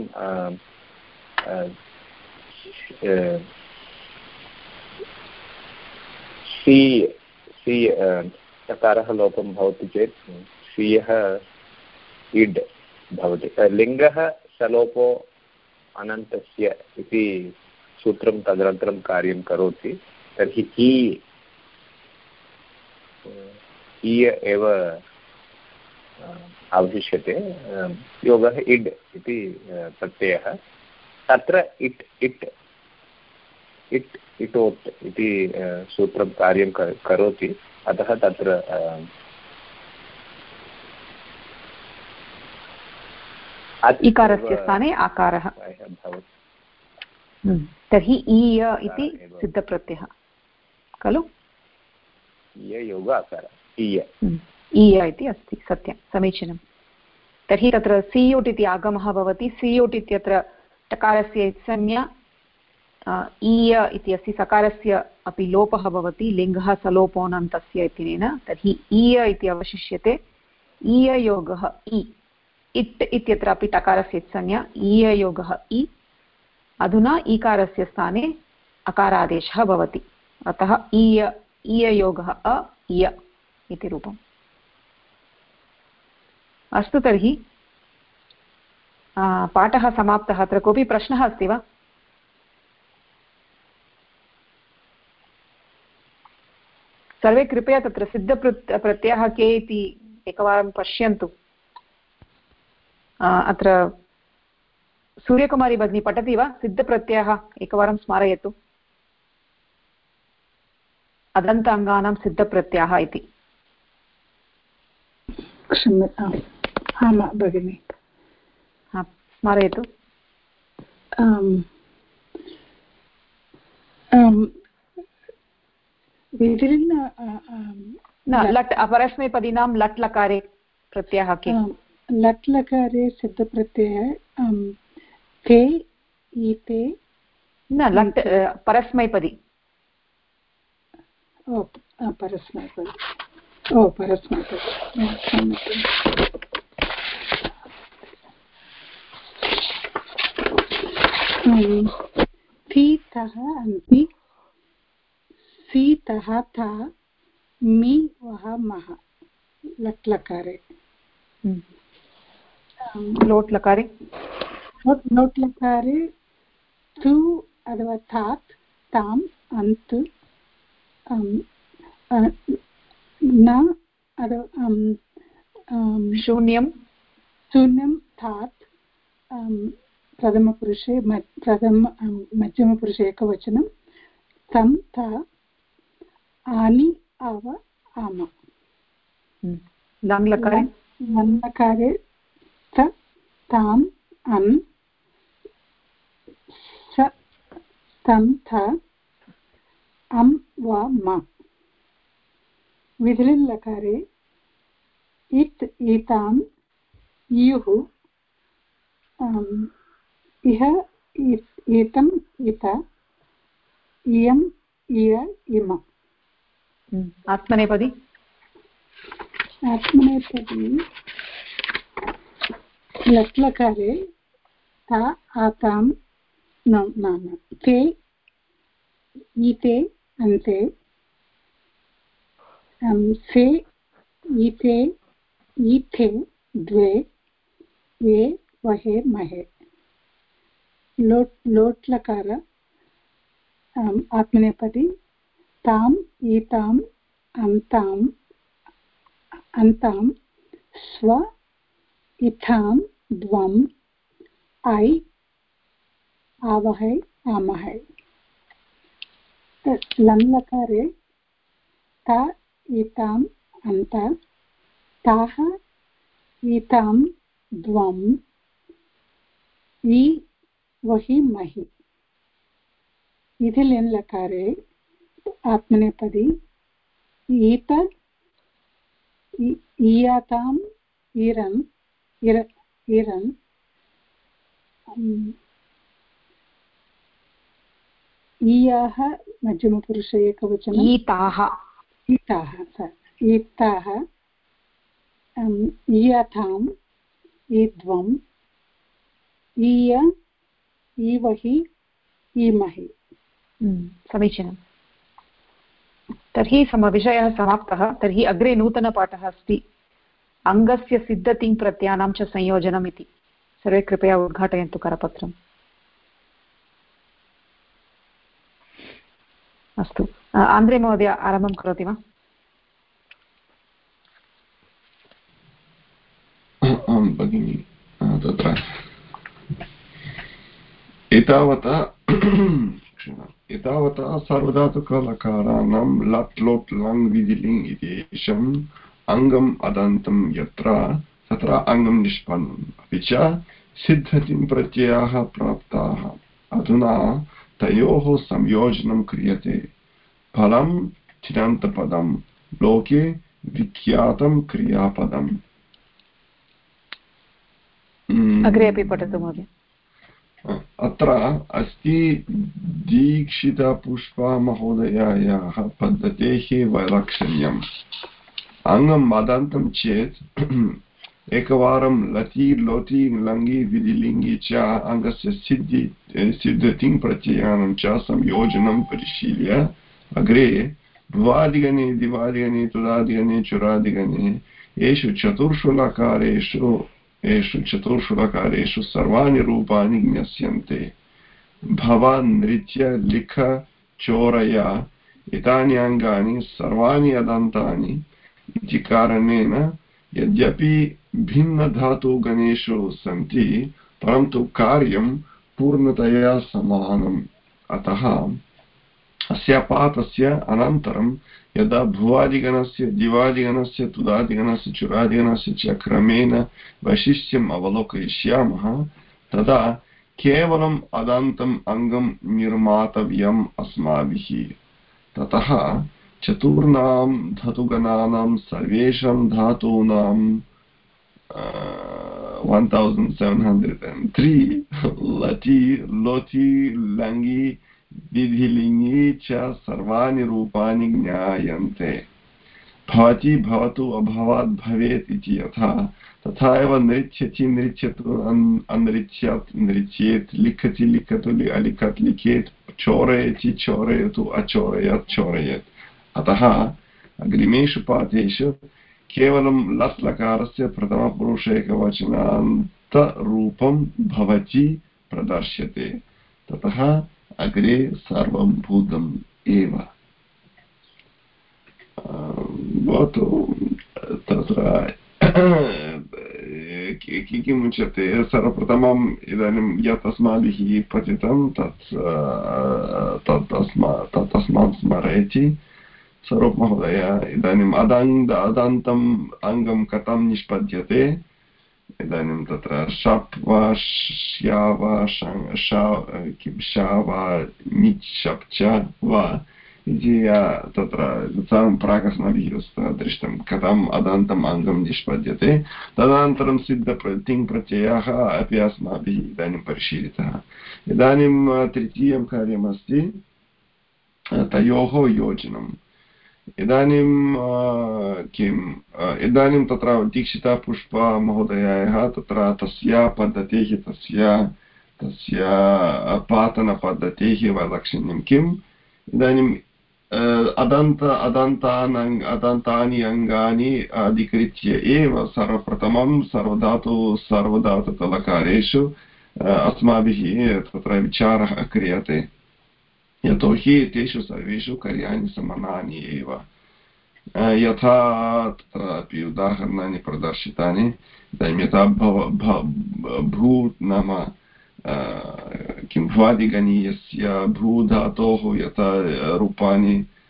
सी चकारः लोपं भवति चेत् सीयः इड् भवति। लिङ्गः सलोपो अनन्तस्य इति सूत्रं तदनन्तरं कार्यं करोति। तर्हि ईय एव अवशिष्यते। योगः इड् इति प्रत्ययः। तत्र इट् इट् इट् इटोत् इति सूत्रं कार्यं करोति। अतः तत्र इकारस्य स्थाने आकारः भवति। तर्हि ईय इति सिद्धप्रत्ययः खलु? योग आकारः ईय इति अस्ति। सत्यं समीचीनं। तर्हि तत्र सीयुट् इति आगमः भवति। सीयुट् इत्यत्र टकारस्य संज्ञा ईय इति अस्ति। सकारस्य अपि लोपः भवति। लिङ्गः सलोपोऽनन्तस्य इत्यनेन। तर्हि ईय इति अवशिष्यते। ईययोगः इ। इट् इत्यत्रापि टकारस्य संज्ञा ईययोगः इ। अधुना ईकारस्य स्थाने अकारादेशः भवति। अतः ईययोगः अ इय इति रूपम्। अस्तु तर्हि पाठः समाप्तः। अत्र कोऽपि प्रश्नः अस्ति वा? सर्वे कृपया तत्र सिद्धप्रत्ययः के इति एकवारं पश्यन्तु। अत्र सूर्यकुमारी भगिनी पठति वा? सिद्धप्रत्ययः एकवारं स्मारयतु। अदन्त अङ्गानां सिद्धप्रत्ययः इति। क्षम्यताम् भगिनि, स्मारयतु। लट् अपरस्मैपदीनां लट् लकारे प्रत्ययः के? लट् लकारे सिद्धप्रत्ययः ते ईते न लट् परस्मैपदी। परस्मैपदी थीतः अन्ति सीतः था मी वः मः लट् लकारे। लोट् लकारे तु अथवा थात् ताम् अन्त् न शून्यं थात् प्रथमपुरुषे मध्यमपुरुषे एकवचनं तं था आनि अव आम। लङ्लकारे थ ताम् अन् स तं थ अं व म। विधिलिङ्लकारे इत् एताम् इयुः इह एतम् इत इयम् इय इम। आत्मनेपदी लट्लकारे ता आतां न ते ईते अन्ते से ईते ईथे द्वे ये वहे महे लोट्लकार आत्मनेपदी ताम् ईताम् अन्ताम् अन्तां स्व इत्थां द्वम् ऐ आवहै आमहै लङ्लकारे ता एताम् अन्त ताः एतां द्वम् इ वहि महि इति लिङ्लकारे आत्मनेपदी एतत् ईयाताम् इरन् इरन् ईयाः मध्यमपुरुष एकवचनम् ईताः ईयाताम् ईद्वम् ईय ईवहि ईमहि। समीचीनं। तर्हि विषयः समाप्तः। तर्हि अग्रे नूतनपाठः अस्ति अङ्गस्य सिद्धतिङ् प्रत्ययानां च संयोजनम् इति। सर्वे कृपया उद्घाटयन्तु करपत्रम्। अस्तु, आन्द्रे महोदय आरम्भं करोति वा? आं भगिनि, तत्र एतावता सार्वधातुकलकाराणां लट् लोट् लङ् विधिलिङ् इत्येषम् अङ्गम् अदन्तं यत्र तत्र अङ्गं निष्पन्नम्। अपि च सिद्धतिं प्रत्ययाः प्राप्ताः। अधुना तयोः संयोजनं क्रियते। फलं तिङन्तपदं, लोके विख्यातं क्रियापदम्। अग्रे अपि पठतु महोदय। अत्र अस्ति दीक्षितपुष्पा महोदयायाः पद्धतेः वैलक्षण्यम्। अङ्गम् अदन्तं चेत् एकवारं लति लोटि लङि विधिलिङ्गि च अङ्गस्य सिद्धतिं प्रत्ययानां च संयोजनं परिशील्य अग्रे भुवादिगणे दिवादिगणे तुदादिगणे चुरादिगणे येषु चतुर्षु लकारेषु सर्वाणि रूपाणि ज्ञास्यन्ते। भव नृत्य लिख चोरय एतानि अङ्गानि सर्वाणि अदन्तानि इति कारणेन यद्यपि भिन्नधातुगणेषु सन्ति परन्तु कार्यं पूर्णतया समानम्। अतः अस्य पाठस्य अनन्तरं यदा भुवादिगणस्य दिवादिगणस्य तुदादिगणस्य चुरादिगणस्य च क्रमेण वैशिष्ट्यम् अवलोकयिष्यामः तदा केवलम् अदन्तम् अङ्गं निर्मातव्यम् अस्माभिः। ततः चतुर्णां धातुगणानां सर्वेषां धातूनां 1703 लटि लोटि लङि विधिलिङि च सर्वाणि रूपाणि ज्ञायन्ते। भवति भवतु अभवत् भवेत् इति यथा तथा एव नृत्यति नृत्यतु अनृत्यत् नृत्येत् लिखति लिखतु अलिखत् लिखेत् चोरयति चोरयतु अचोरयत् चोरयेत्। अतः अग्रिमेषु पाठेषु केवलं लट् लकारस्य प्रथमपुरुषैकवचनान्तरूपं भवति प्रदर्श्यते। ततः अग्रे सर्वं भूतम् एव। भवतु तत्र किमुच्यते सर्वप्रथमम् इदानीं यत् अस्माभिः पठितं तत् अस्मान् स्मरयति। स्वरूप महोदय इदानीम् अदन्तम् अङ्गं कथं निष्पद्यते? इदानीं तत्र शप् वा श्या वा शा वा निच्छप् च वा इति तत्र प्राक् अस्माभिः दृष्टं कथम् अदन्तम् अङ्गं निष्पद्यते। तदनन्तरं सिद्धतिङ् प्रत्ययः अपि अस्माभिः इदानीं परिशीलितः। इदानीं तृतीयं कार्यमस्ति तयोः योजनम्। इदानीं किम् इदानीं तत्र दीक्षिता पुष्पा महोदयायाः तत्र तस्या पद्धतिः तस्य पातनपद्धतिः वा लक्षणीयं किम् इदानीम् अदन्तानि अङ्गानि अधिकृत्य एव सर्वप्रथमं सर्वधातुकलकारेषु अस्माभिः तत्र विचारः क्रियते यतोहि तेषु सर्वेषु कार्याणि समानानि एव यथा तत्रापि उदाहरणानि प्रदर्शितानि इदानीं यथा भू नाम किं भ्वादिगणीयस्य भूधातोः यथा रूपाणि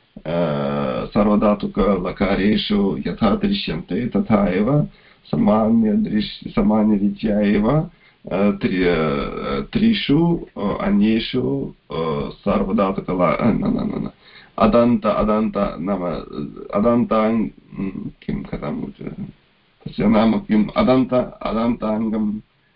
सर्वधातुकलकारेषु यथा दृश्यन्ते तथा एव सामान्यरीत्या एव त्रिषु अन्येषु सार्वधातुकला अदन्त नाम अदन्तां किं कथं तस्य नाम किम् अदन्ताङ्गम्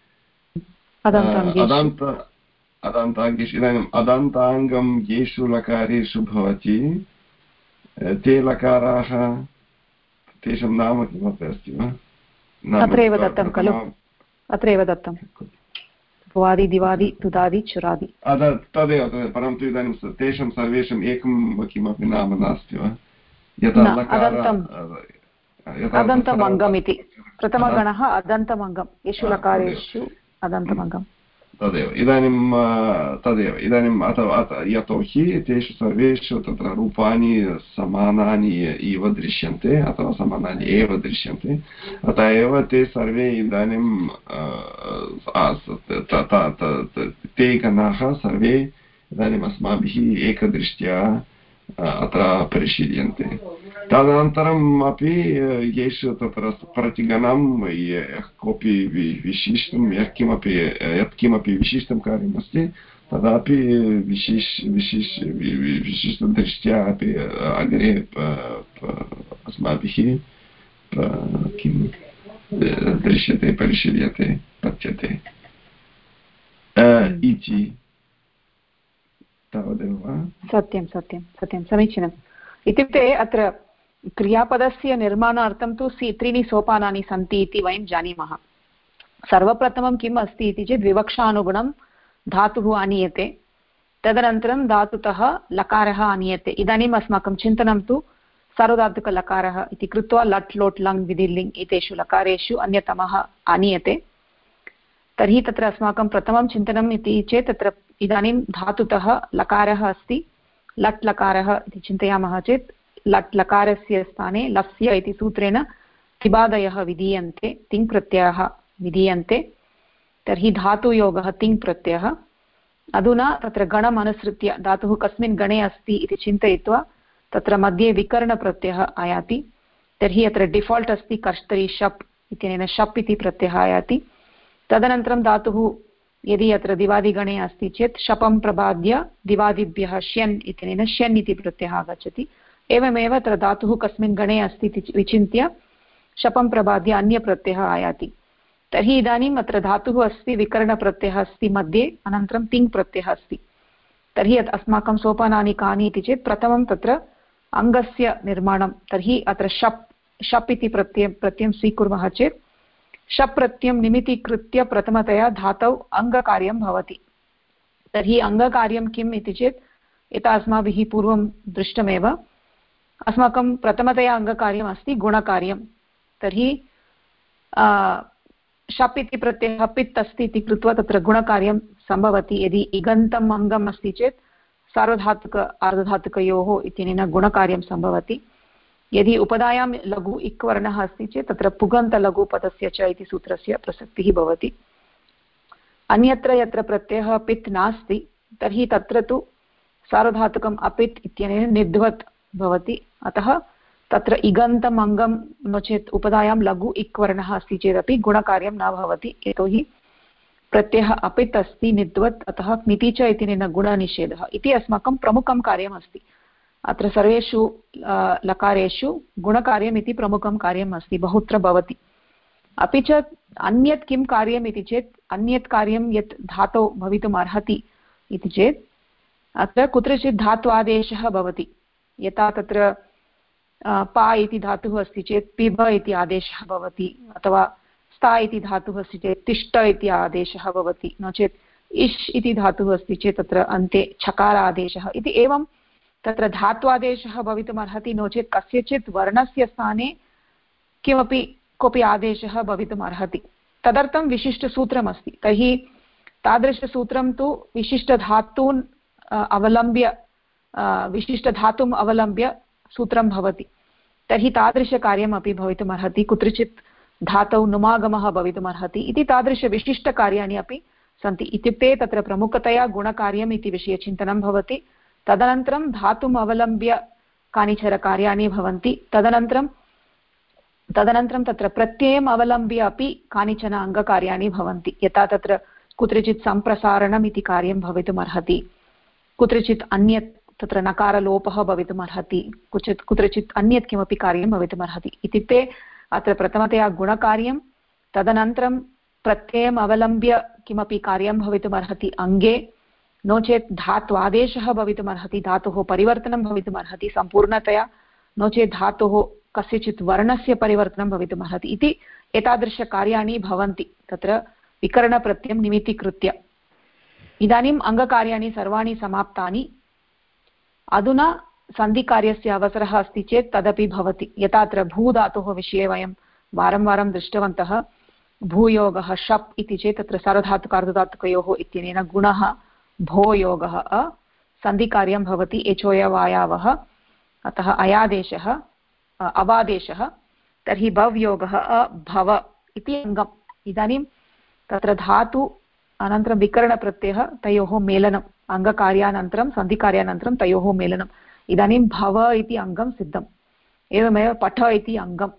अदन्ताङ्गेषु इदानीम् अदन्ताङ्गं येषु लकारेषु भवति ते लकाराः तेषां नाम किमपि अस्ति वा अत्रैव दत्तं खलु अत्रैव दत्तं भुवादि दिवादि तुदादि चुरादि तदेव परन्तु इदानीं तेषां सर्वेषाम् एकं किमपि नाम नास्ति वा यथा अदन्तम् अङ्गम् इति प्रथमगणः अदन्तम् अङ्गं येषु लकारेषु अदन्तम् अङ्गम् तदेव इदानीम् यतोहि तेषु सर्वेषु तत्र रूपाणि समानानि इव दृश्यन्ते अथवा समानानि एव दृश्यन्ते अतः एव ते सर्वे इदानीं ते गणाः सर्वे इदानीम् अस्माभिः एकदृष्ट्या अत्र परिशील्यन्ते तदनन्तरम् अपि येषु तत्र प्रतिगणं कोऽपि यत्किमपि विशिष्टं कार्यमस्ति तदापि विशिष्टदृष्ट्या अपि अग्रे अस्माभिः किं दृश्यते परिशील्यते पच्यते इति तावदेव वा सत्यं सत्यं सत्यं समीचीनम् इत्युक्ते अत्र क्रियापदस्य निर्माणार्थं तु त्रीणि सोपानानि सन्ति इति वयं जानीमः सर्वप्रथमं किम् अस्ति इति चेत् विवक्षानुगुणं धातुः आनीयते तदनन्तरं धातुतः लकारः आनीयते इदानीम् अस्माकं चिन्तनं तु सार्वधातुकलकारः इति कृत्वा लट् लोट् लङ् विधिलिङ् एतेषु लकारेषु अन्यतमः आनीयते तर्हि तत्र अस्माकं प्रथमं चिन्तनम् इति चेत् तत्र इदानीं धातुतः लकारः अस्ति लट् लकारः इति चिन्तयामः चेत् लट् लकारस्य स्थाने लस्य इति सूत्रेण तिबादयः विधीयन्ते तिङ् प्रत्ययः विधीयन्ते तर्हि धातुयोगः तिङ् प्रत्ययः अधुना तत्र गणम् अनुसृत्य धातुः कस्मिन् गणे अस्ति इति चिन्तयित्वा तत्र मध्ये विकरणप्रत्ययः आयाति तर्हि अत्र डिफाल्ट् अस्ति कर्तरि शप् इत्यनेन शप् इति प्रत्ययः आयाति तदनन्तरं धातुः यदि अत्र दिवादिगणे अस्ति चेत् शपं प्रबाद्य दिवादिभ्यः श्यन् इत्यनेन श्यन् इति प्रत्ययः आगच्छति एवमेव अत्र धातुः कस्मिन् गणे अस्ति इति विचिन्त्य शपं प्रबाद्य अन्यप्रत्ययः आयाति तर्हि इदानीम् अत्र धातुः अस्ति विकरणप्रत्ययः अस्ति मध्ये अनन्तरं तिङ् प्रत्ययः अस्ति तर्हि अस्माकं सोपानानि कानि इति चेत् प्रथमं तत्र अङ्गस्य निर्माणं तर्हि अत्र शप् इति प्रत्ययं स्वीकुर्मः चेत् शप् प्रत्ययं निमितीकृत्य प्रथमतया धातौ अङ्गकार्यं भवति तर्हि अङ्गकार्यं किम् इति चेत् यथा अस्माभिः पूर्वं दृष्टमेव अस्माकं प्रथमतया अङ्गकार्यम् अस्ति गुणकार्यं तर्हि शप् इति प्रत्ययः पित् अस्ति इति कृत्वा तत्र गुणकार्यं सम्भवति यदि इगन्तम् अङ्गम् अस्ति चेत् सार्वधातुक आर्धधातुकयोः इत्यनेन गुणकार्यं सम्भवति यदि उपधायां लघु इक् वर्णः अस्ति चेत् तत्र पुगन्तलघुपदस्य च इति सूत्रस्य प्रसक्तिः भवति अन्यत्र यत्र प्रत्ययः पित् नास्ति तर्हि तत्र तु सार्वधातुकम् अपित् इत्यनेन निद्वत् भवति अतः तत्र इगन्तम् अङ्गं नो चेत् उपधायां लघु इक् वर्णः अस्ति चेदपि गुणकार्यं न भवति यतोहि प्रत्ययः अपित् अस्ति निद्वत् अतः क्निति च इत्यनेन गुणनिषेधः इति अस्माकं प्रमुखं कार्यमस्ति अत्र सर्वेषु लकारेषु गुणकार्यम् इति प्रमुखं कार्यम् अस्ति बहुत्र भवति अपि च अन्यत् किं कार्यम् इति चेत् अन्यत् कार्यं यत् धातौ भवितुम् अर्हति इति चेत् अत्र कुत्रचित् धात्वादेशः भवति यथा तत्र पा इति धातुः अस्ति चेत् पिब इति आदेशः भवति, अथवा स्था इति धातुः अस्ति चेत् तिष्ठ इति आदेशः भवति, नो चेत् इष् इति धातुः अस्ति चेत् तत्र अन्ते छकार आदेशः इति एवं तत्र धात्वादेशः भवितुमर्हति, नो चेत् कस्यचित् वर्णस्य स्थाने किमपि कोऽपि आदेशः भवितुमर्हति। तदर्थं विशिष्टसूत्रमस्ति। तर्हि तादृशसूत्रं तु विशिष्टधातून् अवलम्ब्य विशिष्टधातुम् अवलम्ब्य सूत्रं भवति। तर्हि तादृशकार्यमपि भवितुमर्हति, कुत्रचित् धातौ नुमागमः भवितुमर्हति इति तादृशविशिष्टकार्याणि अपि सन्ति। इत्युक्ते तत्र प्रमुखतया गुणकार्यम् इति विषये चिन्तनं भवति, तदनन्तरं धातुम् अवलम्ब्य कानिचन कार्याणि भवन्ति, तदनन्तरं तत्र प्रत्ययम् अवलम्ब्य अपि कानिचन अङ्गकार्याणि भवन्ति। यथा तत्र कुत्रचित् सम्प्रसारणम् इति कार्यं भवितुमर्हति, कुत्रचित् अन्यत् तत्र नकारलोपः भवितुमर्हति, कुत्रचित् अन्यत् किमपि कार्यं भवितुमर्हति। इत्युक्ते अत्र प्रथमतया गुणकार्यं, तदनन्तरं प्रत्ययम् अवलम्ब्य किमपि कार्यं भवितुमर्हति अङ्गे, नो चेत् धात्वादेशः भवितुमर्हति, धातुः परिवर्तनं भवितुमर्हति सम्पूर्णतया, नो चेत् धातुः कस्यचित् वर्णस्य परिवर्तनं भवितुमर्हति इति एतादृशकार्याणि भवन्ति तत्र विकरणप्रत्ययं निमित्तीकृत्य। इदानीम् अङ्गकार्याणि सर्वाणि समाप्तानि। अधुना सन्धिकार्यस्य अवसरः अस्ति चेत् तदपि भवति। यथा अत्र भूधातोः विषये वयं वारं वारं दृष्टवन्तः। भूयोगः शप् इति चेत् तत्र सार्वधातुकार्धधातुकयोः इत्यनेन गुणः भोयोगः सन्धिकार्यं भवति, एचोयवायावः, अतः अयादेशः अवादेशः, तर्हि भव्योगः भव इति अङ्गम्। इदानीं तत्र धातु अनन्तरं विकरणप्रत्ययः, तयोः मेलनम्, अङ्गकार्यानन्तरं सन्धिकार्यानन्तरं तयोः मेलनम्। इदानीं भव इति अङ्गं सिद्धम्। एवमेव पठ इति अङ्गं,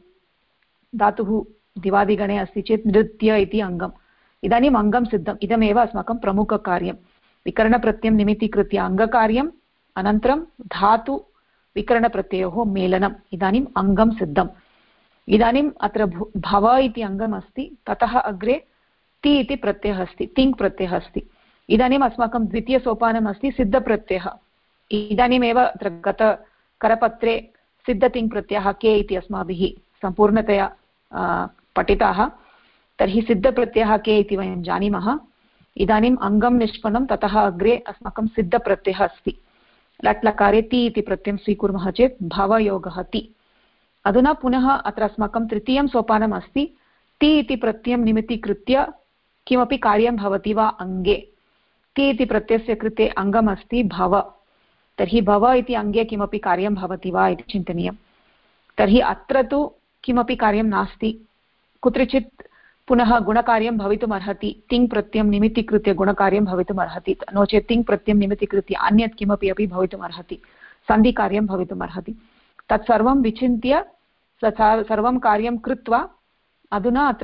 धातुः दिवादिगणे अस्ति चेत् नृत्य इति अङ्गम्। इदानीम् अङ्गं सिद्धम्। इदमेव अस्माकं प्रमुखकार्यं, विकरणप्रत्ययं निमित्तीकृत्य अङ्गकार्यम्, अनन्तरं धातु विकरणप्रत्ययोः मेलनम्। इदानीम् अङ्गं सिद्धम्। इदानीम् अत्र भव इति अङ्गम् अस्ति, ततः अग्रे ति इति प्रत्ययः अस्ति, तिङ् प्रत्ययः अस्ति। इदानीम् अस्माकं द्वितीयसोपानम् अस्ति सिद्धप्रत्ययः। इदानीमेव अत्र गतकरपत्रे सिद्धतिङ् प्रत्ययः के इति अस्माभिः सम्पूर्णतया पठिताः। तर्हि सिद्धप्रत्ययः के इति वयं जानीमः। इदानीम् अङ्गं निष्पन्नं, ततः अग्रे अस्माकं सिद्धप्रत्ययः अस्ति। लट् लकारे ति इति प्रत्ययं स्वीकुर्मः चेत् भवयोगः ति। अधुना पुनः अत्र अस्माकं तृतीयं सोपानम् अस्ति। ति इति प्रत्ययं निमित्तीकृत्य किमपि कार्यं भवति वा अङ्गे? ति इति प्रत्ययस्य कृते अङ्गम् अस्ति भव। तर्हि भव इति अङ्गे किमपि कार्यं भवति वा इति चिन्तनीयं। तर्हि अत्र तु किमपि कार्यं नास्ति। कुत्रचित् पुनः गुणकार्यं भवितुमर्हति, तिङ् प्रत्ययं निमित्तीकृत्य गुणकार्यं भवितुमर्हति, नो चेत् तिङ् प्रत्ययं निमित्तीकृत्य अन्यत् किमपि अपि भवितुमर्हति, सन्धिकार्यं भवितुमर्हति। तत्सर्वं विचिन्त्य सर्वं कार्यं कृत्वा अधुना अत्र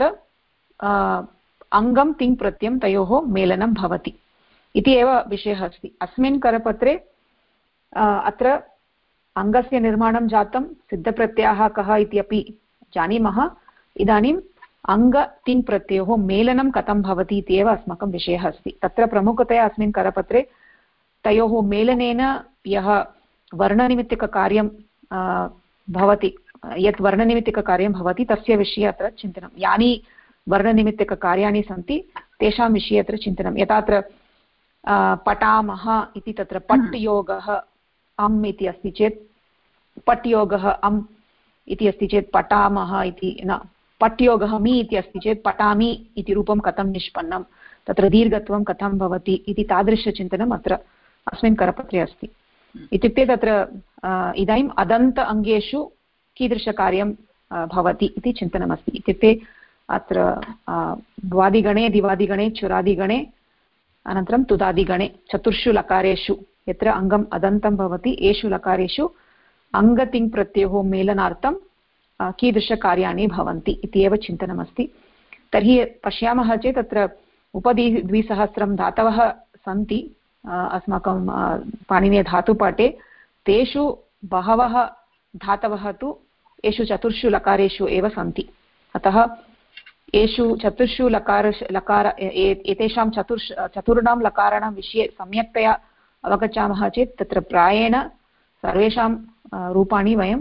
अङ्गं तिङ् प्रत्ययं तयोः मेलनं भवति इति एव विषयः अस्ति। अस्मिन् करपत्रे अत्र अङ्गस्य निर्माणं जातं, सिद्धप्रत्ययः कः इति अपि जानीमः। इदानीम् अङ्ग-तिङ् प्रत्ययोः मेलनं कथं भवति इति एव अस्माकं विषयः अस्ति। तत्र प्रमुखतया अस्मिन् करपत्रे तयोः मेलनेन यः वर्णनिमित्तिककार्यं भवति, यत् वर्णनिमित्तिककार्यं भवति तस्य विषये अत्र चिन्तनं। यानि वर्णनिमित्तिककार्याणि सन्ति तेषां विषये अत्र चिन्तनं। यथा अत्र पठामः इति तत्र पट् योगः अम् इति अस्ति चेत्, पट् योगः अम् इति अस्ति चेत् पठामः इति न, पट्योगः मि इति अस्ति चेत् पठामि इति रूपं कथं निष्पन्नं, तत्र दीर्घत्वं कथं भवति इति तादृशचिन्तनम् अत्र अस्मिन् करपत्रे अस्ति। इत्युक्ते तत्र इदानीम् अदन्त अङ्गेषु कीदृशकार्यं भवति इति चिन्तनमस्ति। इत्युक्ते अत्र द्वादिगणे, दिवादिगणे, चुरादिगणे, अनन्तरं तुदादिगणे, चतुर्षु लकारेषु यत्र अङ्गम् अदन्तं भवति, एषु लकारेषु अङ्गतिङ् प्रत्ययोः मेलनार्थं कीदृशकार्याणि भवन्ति इति एव चिन्तनमस्ति। तर्हि पश्यामः चेत् तत्र उपद्विसहस्रं धातवः सन्ति अस्माकं पाणिनीयधातुपाठे। तेषु बहवः धातवः तु एषु चतुर्षु लकारेषु एव सन्ति। अतः एषु चतुर्षु एतेषां चतुर्णां लकाराणां विषये सम्यक्तया अवगच्छामः चेत् तत्र प्रायेण सर्वेषां रूपाणि वयं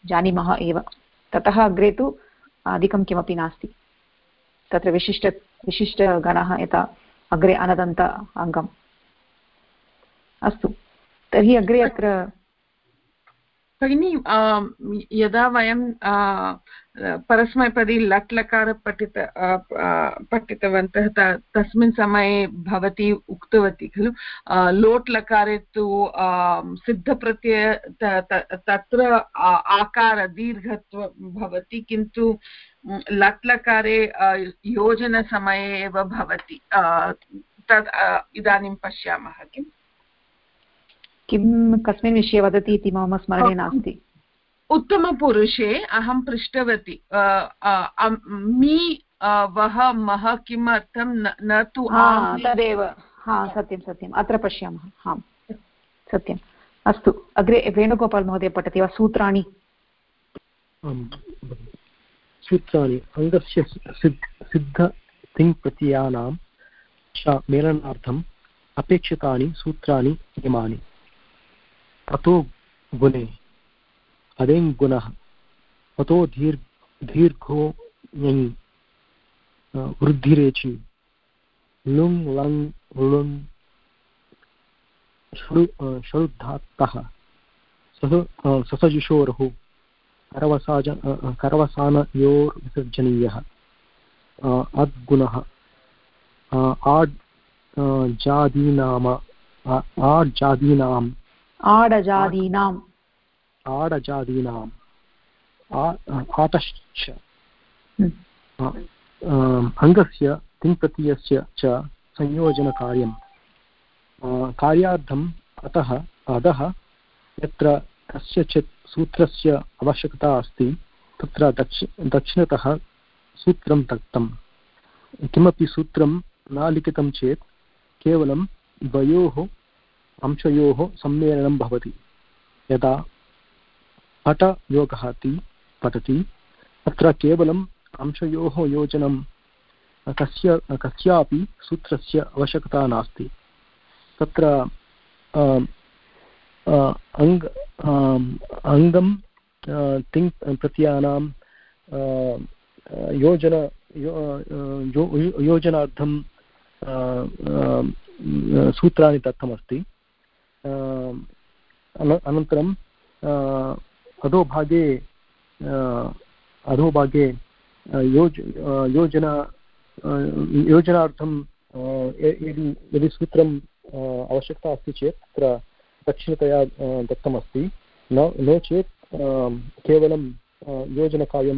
जानीमः एव। ततः अग्रे तु अधिकं किमपि नास्ति। तत्र विशिष्टगणः यथा अग्रे अनदन्त अङ्गम्। अस्तु, तर्हि अग्रे अत्र भगिनी यदा वयं परस्मैपदी लट् लकार पठितवन्तः तस्मिन् समये भवती उक्तवती खलु लोट् लकारे तु सिद्धप्रत्यय तत्र आकार दीर्घत्व भवति, किन्तु लट् लकारे योजनसमये एव भवति। तद् इदानीं पश्यामः किम् किं कस्मिन् विषये वदति इति मम स्मरणे नास्ति। उत्तमपुरुषे अहं पृष्टवती मी वः मः किमर्थं न तु तदेव। सत्यं अत्र पश्यामः। हां सत्यम्। अस्तु, अग्रे वेणुगोपाल् महोदय पठति वा सूत्राणि? सूत्राणि अङ्गस्य सिद्धतिङ्प्रत्ययानां च मेलनार्थम् अपेक्षितानि सूत्राणि इमानि। अतो गुणे अदेङ् गुणः, अतो दीर्घो ञञि वृद्धिरेचि लुङ् लङ् लुङ् षडुधात्तः ससजुषोरुः करवसानयोर्विसर्जनीयः अद्गुणः आडजादीनाम् आटश्च अङ्गस्य तिङ्प्रत्ययस्य च संयोजनकार्यं कार्यार्थम् अधः यत्र कस्यचित् सूत्रस्य आवश्यकता अस्ति तत्र दक्षिणतः सूत्रं दत्तं। किमपि सूत्रं न लिखितं चेत् केवलं द्वयोः अंशयोः सम्मेलनं भवति। यदा पटयोगः पठति तत्र केवलम् अंशयोः योजनं कस्यापि सूत्रस्य आवश्यकता नास्ति। तत्र अङ्गं तिङ् प्रत्ययानां योजनार्थं सूत्राणि दत्तमस्ति। अनन्तरं अधोभागे योजनार्थं यदि सूत्रं आवश्यकता अस्ति चेत् तत्र दक्षिणतया दत्तमस्ति। नो चेत् केवलं योजनकार्यं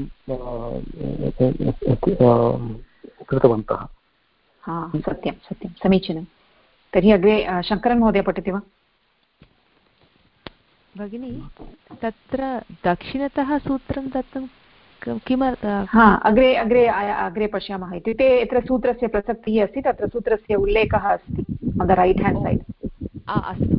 कृतवन्तः। सत्यं समीचीनं। तर्हि अग्रे शङ्करन् महोदय पठति वा? भगिनी, तत्र दक्षिणतः सूत्रं दत्तं किमर्थं? अग्रे पश्यामः। इत्युक्ते यत्र सूत्रस्य प्रसक्तिः अस्ति तत्र सूत्रस्य उल्लेखः अस्ति on the right hand side. अस्तु।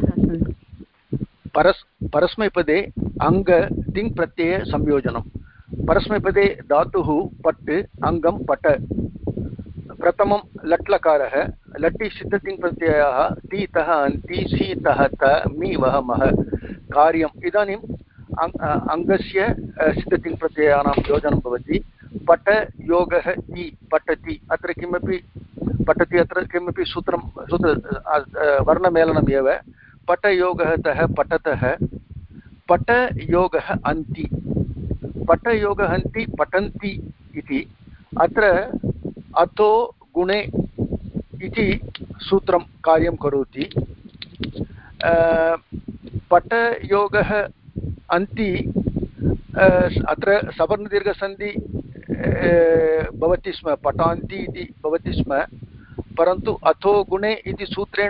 परस्मैपदे अङ्ग तिङ् प्रत्यय संयोजनं। परस्मैपदे धातुः पट् अङ्गं पट। प्रथमं लट्लकारः लट्टि सिद्धतिङ् प्रत्ययः टीतः अन्ति सीतः त मी वः मः कार्यम्। इदानीम् अङ्गस्य सिद्धतिङ् प्रत्ययानां योजनं भवति। पट योगः ति पठति। अत्र किमपि पठति, अत्र किमपि सूत्र वर्णमेलनम् एव। पटयोगः तः पठतः पटयोगः अन्ति पटयोगः अन्ति पठन्ति इति। अत्र अतो गुणे इति सूत्रं कार्यं करोति। पटयोगः अन्ति अत्र सवर्णदीर्घसन्धि भवति स्म, पठान्ति इति भवति स्म, परन्तु अथो गुणे इति सूत्रेण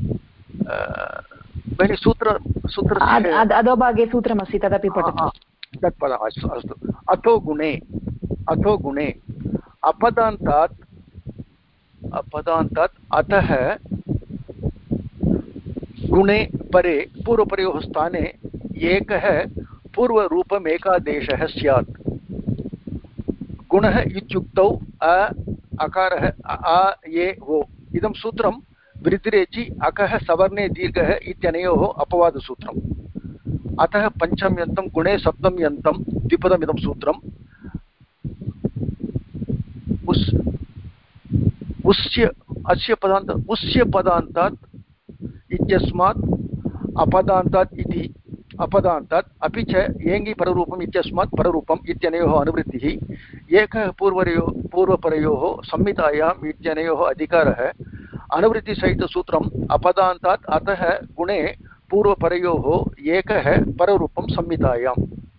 अधोभागे सूत्रमस्ति तदपि पठतु। तत् पदम् अस्तु। अथो गुणे अपदान्तात् अतः गुणे परे पूर्वपरयोः स्थाने एकः पूर्वरूपमेकादेशः स्यात्। गुणः इत्युक्तौ अकारः अ ए ओ। इदं सूत्रं वृद्धिरेचि अकः सवर्णे दीर्घः इत्यनयोः अपवादसूत्रम्। अतः पञ्चम्यन्तं गुणे सप्तम्यन्तं द्विपदमिदं सूत्रम् उस्य अस्य पदान्त उस्य पदान्तात् इत्यस्मात् अपदान्तात् इति अपदान्तात् अपि च येङ्गि पररूपम् इत्यस्मात् पररूपम् इत्यनयोः अनुवृत्तिः एकः पूर्वपरयोः संहितायाम् इत्यनयोः अधिकारः अनुवृत्तिसहितसूत्रम् अपदान्तात् अतः गुणे पूर्वपरयोः एकः पररूपं संहितायाम्।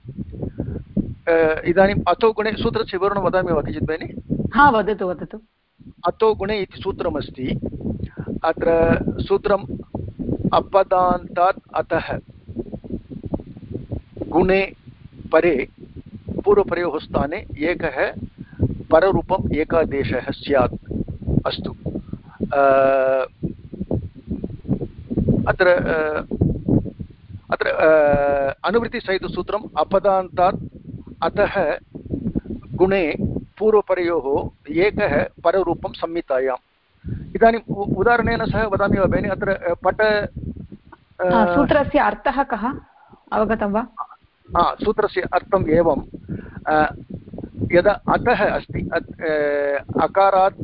इदानीम् अतो गुणे सूत्रस्य विवरणं वदामि वा किञ्चित् भगिनि? हा, वदतु वदतु। अतो गुणे इति सूत्रमस्ति। अत्र सूत्रम् अपदान्तात् अतः गुणे परे पूर्वपरयोः स्थाने एकः पररूपम् एकादेशः स्यात्। अस्तु, अत्र अनुवृत्तिसहितसूत्रम् अपदान्तात् अतः गुणे पूर्वपरयोः एकः पररूपं संहितायाम्। इदानीम् उदाहरणेन सह वदामि वा भगिनि? अत्र पट सूत्रस्य अर्थः कः अवगतं वा? सूत्रस्य अर्थम् एवं, यदा अतः अस्ति अकारात्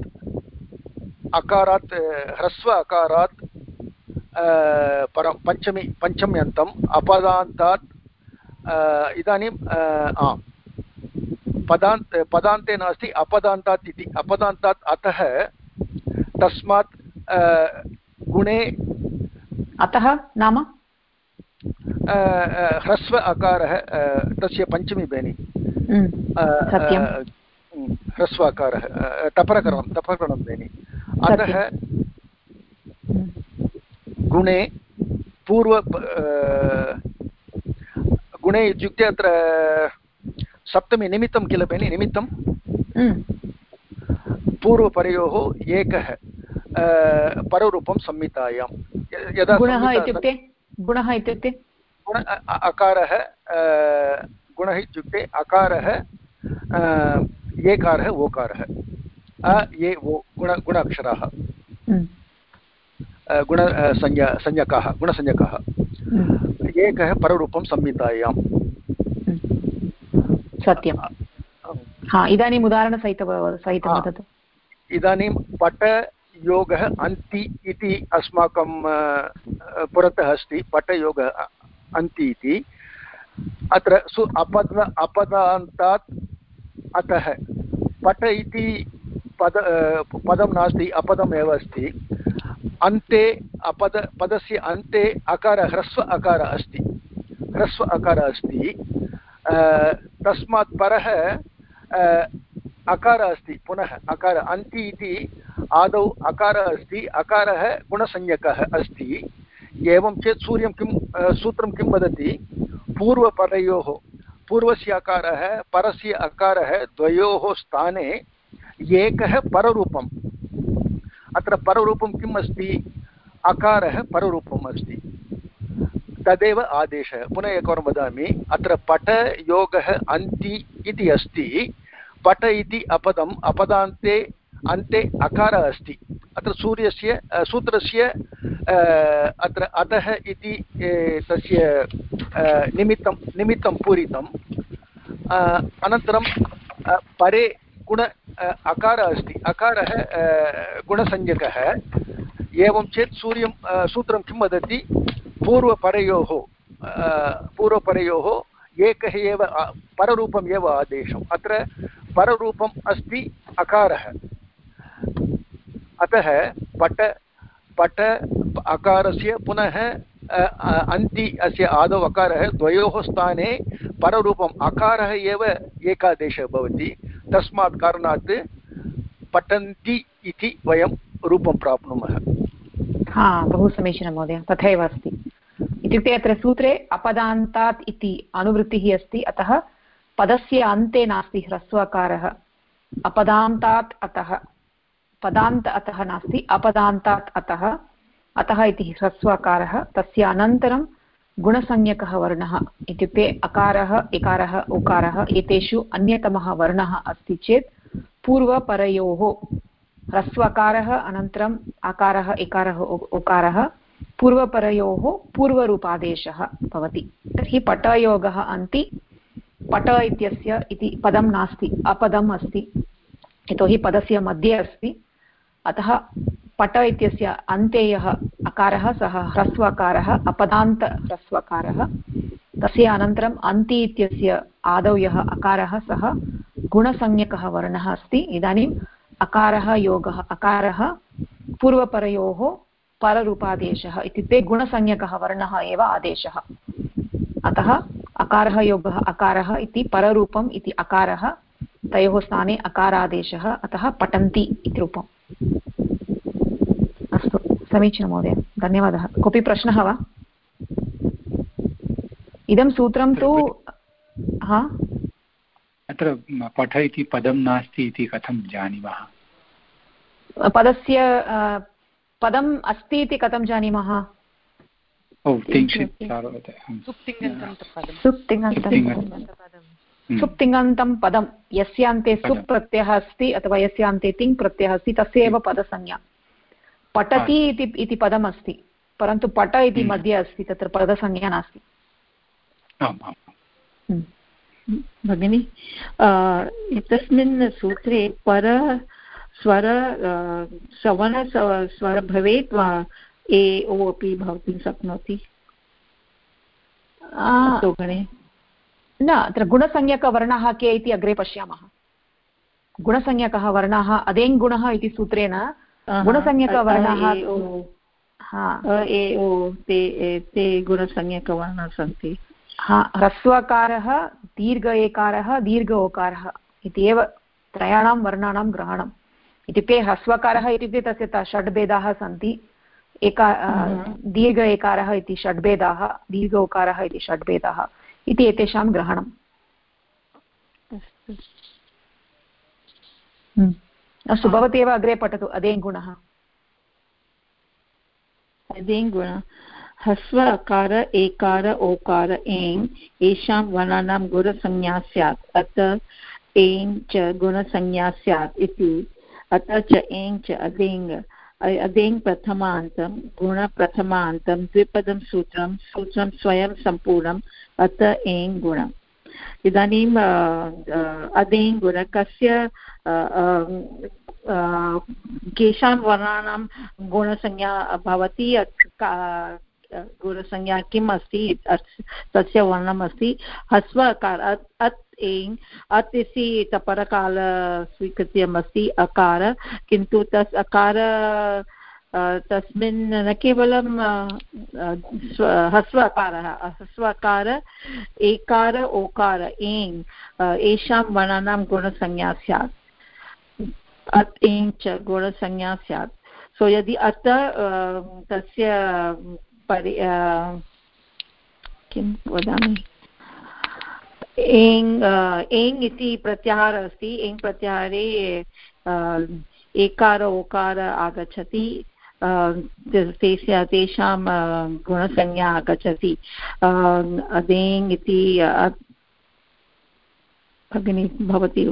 ह्रस्व अकारात् परं पञ्चम्यन्तम् अपदान्तात् इदानीं पदान्ते नास्ति अपदान्तात् इति। अपदान्तात् अतः तस्मात् गुणे अतः नाम ह्रस्व अकारः तस्य पञ्चमी बेनि ह्रस्व अकारः तपकरणं बेनि। अतः गुणे गुणे इत्युक्ते अत्र सप्तमी निमित्तं किल बेनि? निमित्तं पूर्वपरयोः एकः पररूपं संहितायां। यदा गुणः इत्युक्ते अकारः, गुणः इत्युक्ते अकारः एकारः ओकारः ये गुणाक्षराः गुणसंज्ञकाः एकः पररूपं संहितायाम्। सत्यं। हा, इदानीम् उदाहरणसहितं वदतु। इदानीं पटयोगः अन्ति इति अस्माकं पुरतः अस्ति। पटयोगः अन्ति इति। अत्र अपदान्तात् अतः पट इति पदं नास्ति, अपदम् एव अस्ति। अन्ते पदस्य अन्ते ह्रस्व अकारः अस्ति। तस्मात् परः अकारः अस्ति। पुनः अकारः अन्ति इति आदौ अकारः अस्ति। अकारः गुणसंज्ञकः अस्ति। एवं चेत् सूत्रं किं वदति? पूर्वपरयोः, पूर्वस्य अकारः परस्य अकारः द्वयोः स्थाने एकः पररूपम्। अत्र पररूपं किम् अस्ति? अकारः पररूपम् अस्ति। तदेव आदेशः। पुनः एकवारं वदामि, अत्र पटयोगः अन्ति इति अस्ति। पट इति अपदम्, अपदान्ते अन्ते अकारः अस्ति। अत्र सूत्रस्य अत्र अतः इति तस्य निमित्तं पूरितम्। अनन्तरं परे गुण अकारः अस्ति। अकारः गुणसंज्ञकः। एवं चेत् सूत्रं किं वदति? पूर्वपरयोः एकः एव पररूपम् एव आदेशम्। अत्र पररूपम् अस्ति अकारः। अतः पट अकारस्य पुनः अन्ति अस्य आदौ अकारः द्वयोः स्थाने पररूपम् अकारः एव एकादेशः भवति। तस्मात् कारणात् पठन्ति इति वयं रूपं प्राप्नुमः। हा, बहु समीचीनं महोदय। तथैव अस्ति। इत्युक्ते अत्र सूत्रे अपदान्तात् इति अनुवृत्तिः अस्ति। अतः पदस्य अन्ते नास्ति ह्रस्वकारः। अपदान्तात् अतः, पदान्त अतः नास्ति, अपदान्तात् अतः इति ह्रस्वकारः। तस्य अनन्तरं गुणसंज्ञकः वर्णः इत्युक्ते अकारः एकारः उकारः एतेषु अन्यतमः वर्णः अस्ति चेत् पूर्वपरयोः ह्रस्वकारः अनन्तरम् आकारः एकारः उकारः पूर्वपरयोः पूर्वरूपादेशः भवति। तर्हि पटयोगः अन्ति पट इत्यस्य इति पदं नास्ति, अपदम् अस्ति, यतोहि पदस्य मध्ये अस्ति। अतः पट इत्यस्य अन्ते यः अकारः सः ह्रस्वकारः, अपदान्त ह्रस्वकारः। तस्य अनन्तरम् अन्ति इत्यस्य आदौ यः अकारः सः गुणसंज्ञकः वर्णः अस्ति। इदानीम् अकारः योगः, अकारः पूर्वपरयोः पररूपादेशः, इत्युक्ते गुणसंज्ञकः वर्णः एव आदेशः। अतः अकारः योगः अकारः इति पररूपम् इति अकारः, तयोः स्थाने अकारादेशः, अतः पठन्ति इति रूपम्। अस्तु, समीचीनं महोदय, धन्यवादः। कोऽपि प्रश्नः वा? इदं सूत्रं तु अत्र पठ इति पदं नास्ति इति कथं जानीमः? पदस्य पदम् अस्ति इति कथं जानीमः? सुप्तिङन्तं पदं यस्य अन्ते सुप् प्रत्ययः अस्ति अथवा यस्य अन्ते तिङ् प्रत्ययः अस्ति तस्य एव पदसंज्ञा। पठति इति पदम् अस्ति, परन्तु पट इति मध्ये अस्ति, तत्र पदसंज्ञा नास्ति। भगिनि, एतस्मिन् सूत्रे पर स्वर स्वर भवेत् वा ए ओ अपि भवितुं शक्नोति? न, अत्र गुणसंज्ञकवर्णाः के इति अग्रे पश्यामः। गुणसंज्ञकः वर्णाः अदेङ् गुणः इति सूत्रेण गुणसंज्ञकवर्णाः ते गुणसंज्ञकवर्णाः सन्ति। ह्रस्वकारः, दीर्घ एकारः, दीर्घ ओकारः इति एव त्रयाणां वर्णानां ग्रहणम्। इत्युक्ते ह्रस्वकारः इत्युक्ते तस्य षड्भेदाः सन्ति। दीर्घ एकारः इति षड्भेदाः, दीर्घ ओकारः इति षड्भेदाः इति एतेषां ग्रहणम्। अस्तु, भवती एव अग्रे पठतु। अदेङ् गुणः। अदेङ् गुणः ह्रस्व अकार एकार ओकार एङ् येषां वर्णानां गुणसंज्ञा स्यात्, अतः एङ् च गुणसंज्ञा स्यात् इति। अतः च एङ् च अदेङ् प्रथमान्तं गुणप्रथमान्तं द्विपदं सूत्रं स्वयं सम्पूर्णम्, अतः एङ् गुणम्। इदानीम् अदेङ् गुण कस्य केषां वर्णानां गुणसंज्ञा भवति? गुणसंज्ञा किम् अस्ति? तस्य वर्णम् अस्ति ह्रस्व अकार अत् एङ्। अत् इति तपरकाल स्वीकृत्यम् अस्ति अकार, किन्तु तस् अकार तस्मिन् न केवलं ह्रस्व अकार एकार ओकार एङ् येषां वर्णानां गुणसंज्ञा स्यात्, अत् एङ् च गुणसंज्ञा स्यात्। सो यदि अत तस्य किं वदामि, एङ् इति प्रत्याहारः अस्ति। एङ् प्रत्याहारे एकार ओकार आगच्छति, तेषां गुणसंज्ञा आगच्छति। अदेङ् इति भगिनी भवति।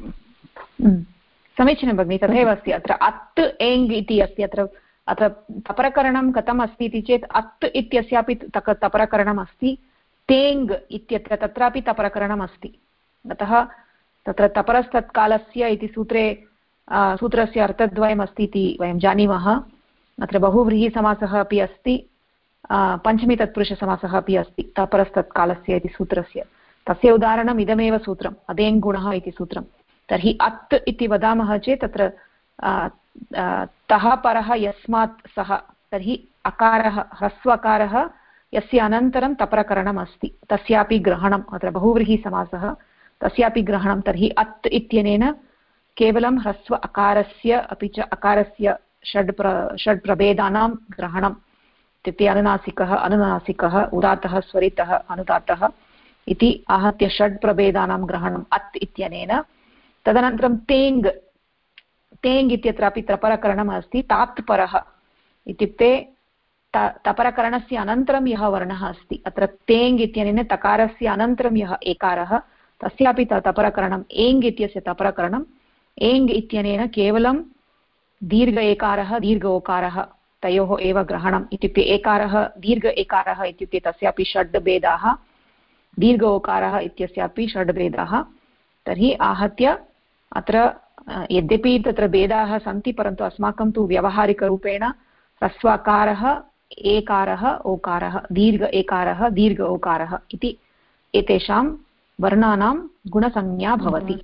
समीचीनं भगिनि, तथैव अस्ति। अत्र अत् एङ् इति अस्ति। अत्र तपरकरणं कथम् अस्ति इति चेत् अत् इत्यस्यापि तपरकरणम् अस्ति, तेङ् इत्यत्र तत्रापि तपरकरणम् अस्ति। अतः तत्र तपरस्तत्कालस्य इति सूत्रस्य अर्थद्वयम् अस्ति इति वयं जानीमः। अत्र बहुव्रीहिसमासः अपि अस्ति, पञ्चमी तत्पुरुषसमासः अपि अस्ति तपरस्तत्कालस्य इति सूत्रस्य। तस्य उदाहरणम् इदमेव सूत्रम्, अदेङ् गुणः इति सूत्रं। तर्हि अत् इति वदामः चेत् तत्र तः परः यस्मात् सः, तर्हि अकारः ह्रस्वकारः यस्य अनन्तरं तपरकरणम् अस्ति, तस्यापि ग्रहणम्। अत्र बहुव्रीहिसमासः, तस्यापि ग्रहणं। तर्हि अत् इत्यनेन केवलं ह्रस्व अकारस्य अपि च अकारस्य षड्प्रभेदानां ग्रहणम्। इत्युक्ते अनुनासिकः, अनुनासिकः, उदात्तः, स्वरितः, अनुदात्तः इति आहत्य षड्प्रभेदानां ग्रहणम् अत् इत्यनेन। तदनन्तरं तेङ् इत्यत्रापि तपरकरणम् अस्ति, तात् परः इत्युक्ते तपरकरणस्य अनन्तरं यः वर्णः अस्ति। अत्र तेङ् इत्यनेन तकारस्य अनन्तरं यः एकारः, तस्यापि तपरकरणम् एङ् इत्यस्य तपरकरणम्। एङ् इत्यनेन केवलं दीर्घ एकारः, दीर्घ ओकारः, तयोः एव ग्रहणम् इत्युक्ते एकारः दीर्घ एकारः इत्युक्ते तस्यापि षड् भेदाः, दीर्घ ओकारः इत्यस्यापि षड् भेदाः। तर्हि आहत्य अत्र यद्यपि तत्र भेदाः सन्ति परन्तु अस्माकं तु व्यावहारिकरूपेण ह्रस्वकारः, एकारः, ओकारः, दीर्घ एकारः, दीर्घ ओकारः इति एतेषां वर्णानां गुणसंज्ञा भवति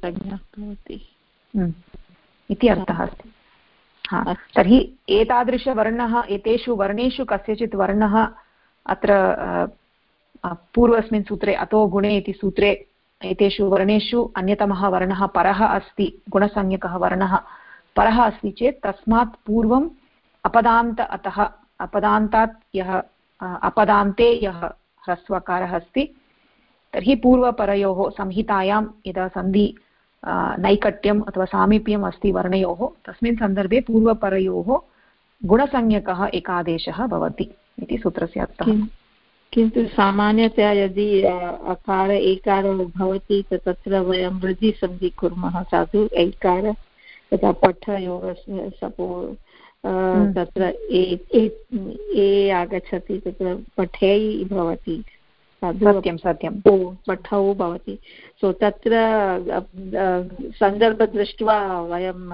इति अर्थः अस्ति। हा, तर्हि एतादृशवर्णः, एतेषु वर्णेषु कस्यचित् वर्णः अत्र पूर्वस्मिन् सूत्रे अतो गुणे इति सूत्रे एतेषु वर्णेषु अन्यतमः वर्णः परः अस्ति, गुणसंज्ञकः वर्णः परः अस्ति चेत् तस्मात् पूर्वम् अपदान्त, अतः अपदान्तात् यः अपदान्ते यः ह्रस्वकारः अस्ति तर्हि पूर्वपरयोः संहितायां यदा सन्धि नैकट्यम् अथवा सामीप्यम् अस्ति वर्णयोः, तस्मिन् सन्दर्भे पूर्वपरयोः गुणसंज्ञकः एकादेशः भवति इति सूत्रस्य अर्थः। किन्तु सामान्यतया यदि अकार एकार भवति तत्र वयं वृद्धिसन्धि कुर्मः, साधु ऐकार यथा पठयोगस्य सपो तत्र ए आगच्छति तत्र पठै भवति, सत्यं सत्यं पठौ भवति। सो तत्र सन्दर्भ दृष्ट्वा वयं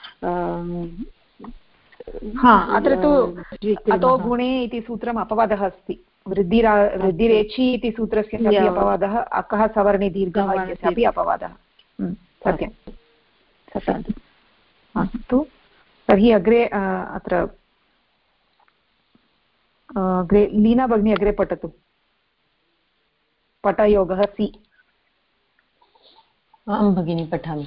अत्र तु अतो गुणे इति सूत्रम् अपवादः अस्ति, वृद्धिरेचि इति सूत्रस्य अपि अपवादः, अकः सवर्णे दीर्घः इत्यस्यापि अपवादः। सत्यं सत्यम्। अस्तु, तर्हि अग्रे अत्र अग्रे लीना भगिनी अग्रे पठतु। पठयोगः सि। आं भगिनी पठामि।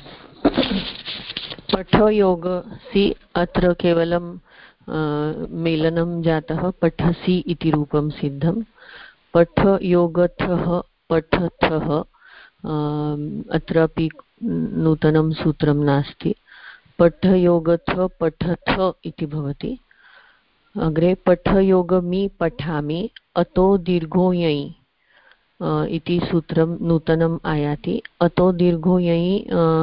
पठयोग सि, अत्र केवलं मेलनं जातः, पठसि इति रूपं सिद्धं। पठयोगथः पठथः, अत्रापि नूतनं सूत्रं नास्ति, पठयोगथ पठथ इति भवति। अग्रे पठयोगमि पठामि, अतो दीर्घो यञि इति सूत्रं नूतनम् आयाति। अतो दीर्घो यञि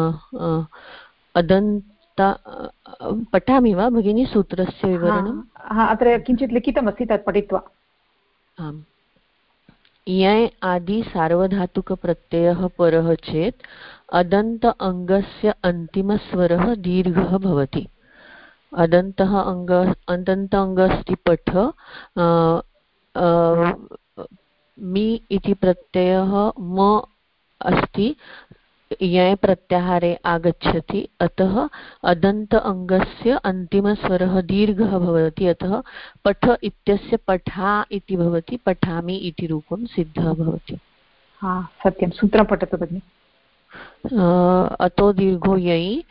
अदन्त, पठामि वा भगिनी सूत्रस्य विवरणं? अत्र किञ्चित् लिखितमस्ति, तत् पठित्वा। आम्, यञ् आदि सार्वधातुकप्रत्ययः परः चेत् अदन्त अङ्गस्य अन्तिमस्वरः दीर्घः भवति। अदन्त अङ्ग अस्ति पठ, मि इति प्रत्ययः म अस्ति, यञ् प्रत्याहारे आगच्छति, अतः अदन्त अङ्गस्य अन्तिमस्वरः दीर्घः भवति, अतः पठ इत्यस्य पठा इति भवति, पठामि इति रूपं सिद्धः भवति। सत्यं, सूत्रं पठतु भगिनि। अतो दीर्घो यञि,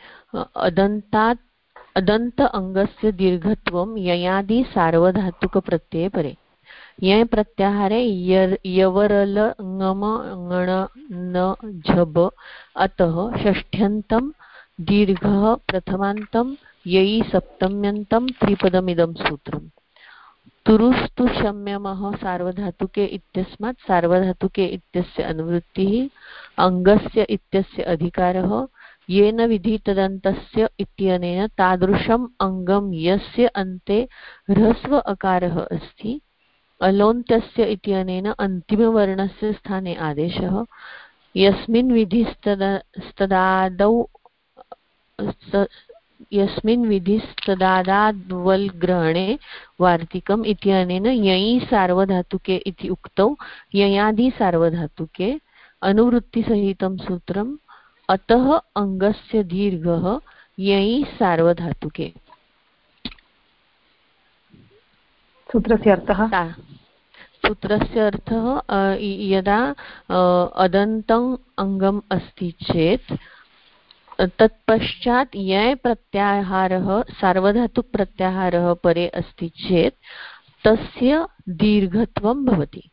अदन्त अङ्गस्य दीर्घत्वं ययादि सार्वधातुकप्रत्यये परे। यञ् प्रत्याहारे यवरल ङम ङण न झब, अतः षष्ठ्यन्तं दीर्घः प्रथमान्तं ययि सप्तम्यन्तं त्रिपदमिदं सूत्रम्। तुरुस्तु शम्यमः सार्वधातुके इत्यस्मात् सार्वधातुके इत्यस्य अनुवृत्तिः, अङ्गस्य इत्यस्य अधिकारः, येन विधितदन्तस्य इत्यनेन तादृशम् अङ्गं यस्य अन्ते ह्रस्व अकारः अस्ति, अलोन्त्यस्य इत्यनेन अन्तिमवर्णस्य स्थाने आदेशः, यस्मिन् विधिस्तदादाद्वल्ग्रहणे वार्तिकम् इत्यनेन यञि सार्वधातुके इति उक्तौ ययादि सार्वधातुके अनुवृत्तिसहितं सूत्रम्। अतः अङ्गस्य दीर्घः यञि सार्वधातुके। सूत्रस्य अर्थः? सूत्रस्य अर्थः, यदा अदन्तम् अङ्गम् अस्ति चेत् तत्पश्चात् यञ् प्रत्याहारः सार्वधातुक प्रत्याहारः परे अस्ति चेत् तस्य दीर्घत्वं भवति,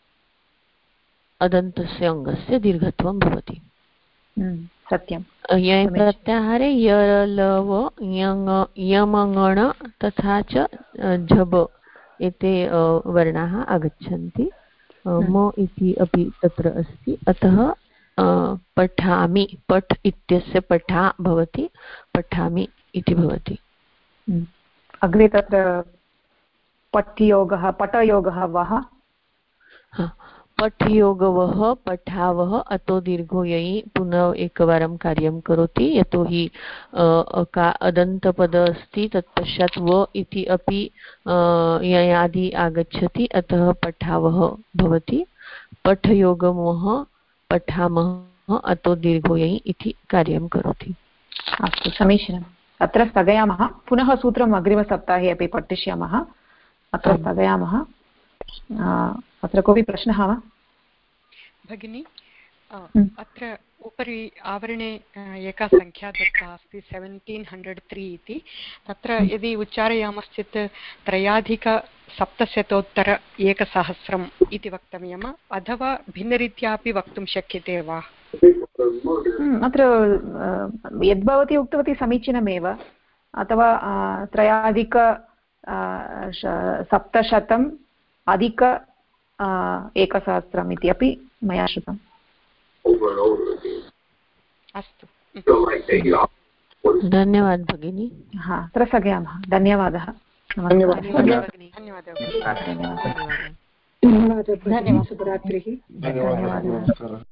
अदन्तस्य अङ्गस्य दीर्घत्वं भवति। सत्यं। यञ् प्रत्याहारे यलव यमङण तथा च झब एते वर्णाः आगच्छन्ति, म इति अपि तत्र अस्ति, अतः पठामि, पठ इत्यस्य पठा भवति, पठामि इति भवति। अग्रे तत्र पठ्योगः पठयोगः वः पठयोगवः पठावः अतो दीर्घो ययि पुनः एकवारं कार्यं करोति यतोहि अदन्तपद अस्ति तत्पश्चात् व इति अपि ययादि आगच्छति अतः पठावः भवति पठयोगमः पठामः अतो दीर्घो ययि इति कार्यं करोति। अस्तु समीचीनम्। अत्र स्थगयामः। पुनः सूत्रम् अग्रिमसप्ताहे अपि पठिष्यामः। अत्र स्थगयामः। अत्र कोऽपि प्रश्नः वा भगिनी? अत्र उपरि आवरणे एका संख्या दत्ता अस्ति 1703 इति। तत्र यदि उच्चारयामश्चेत् 3,700 इति वक्तव्यम् अथवा भिन्नरीत्या अपि वक्तुं शक्यते वा? अत्र यद्भवती उक्तवती समीचीनमेव। अथवा 3,700 अधिक 1,000 इति अपि मया श्रुतम्। अस्तु धन्यवादः भगिनी। हा अत्र स्थगयामः। धन्यवादः। धन्यवादः। धन्यवादः। शुभरात्रिः। धन्यवादः।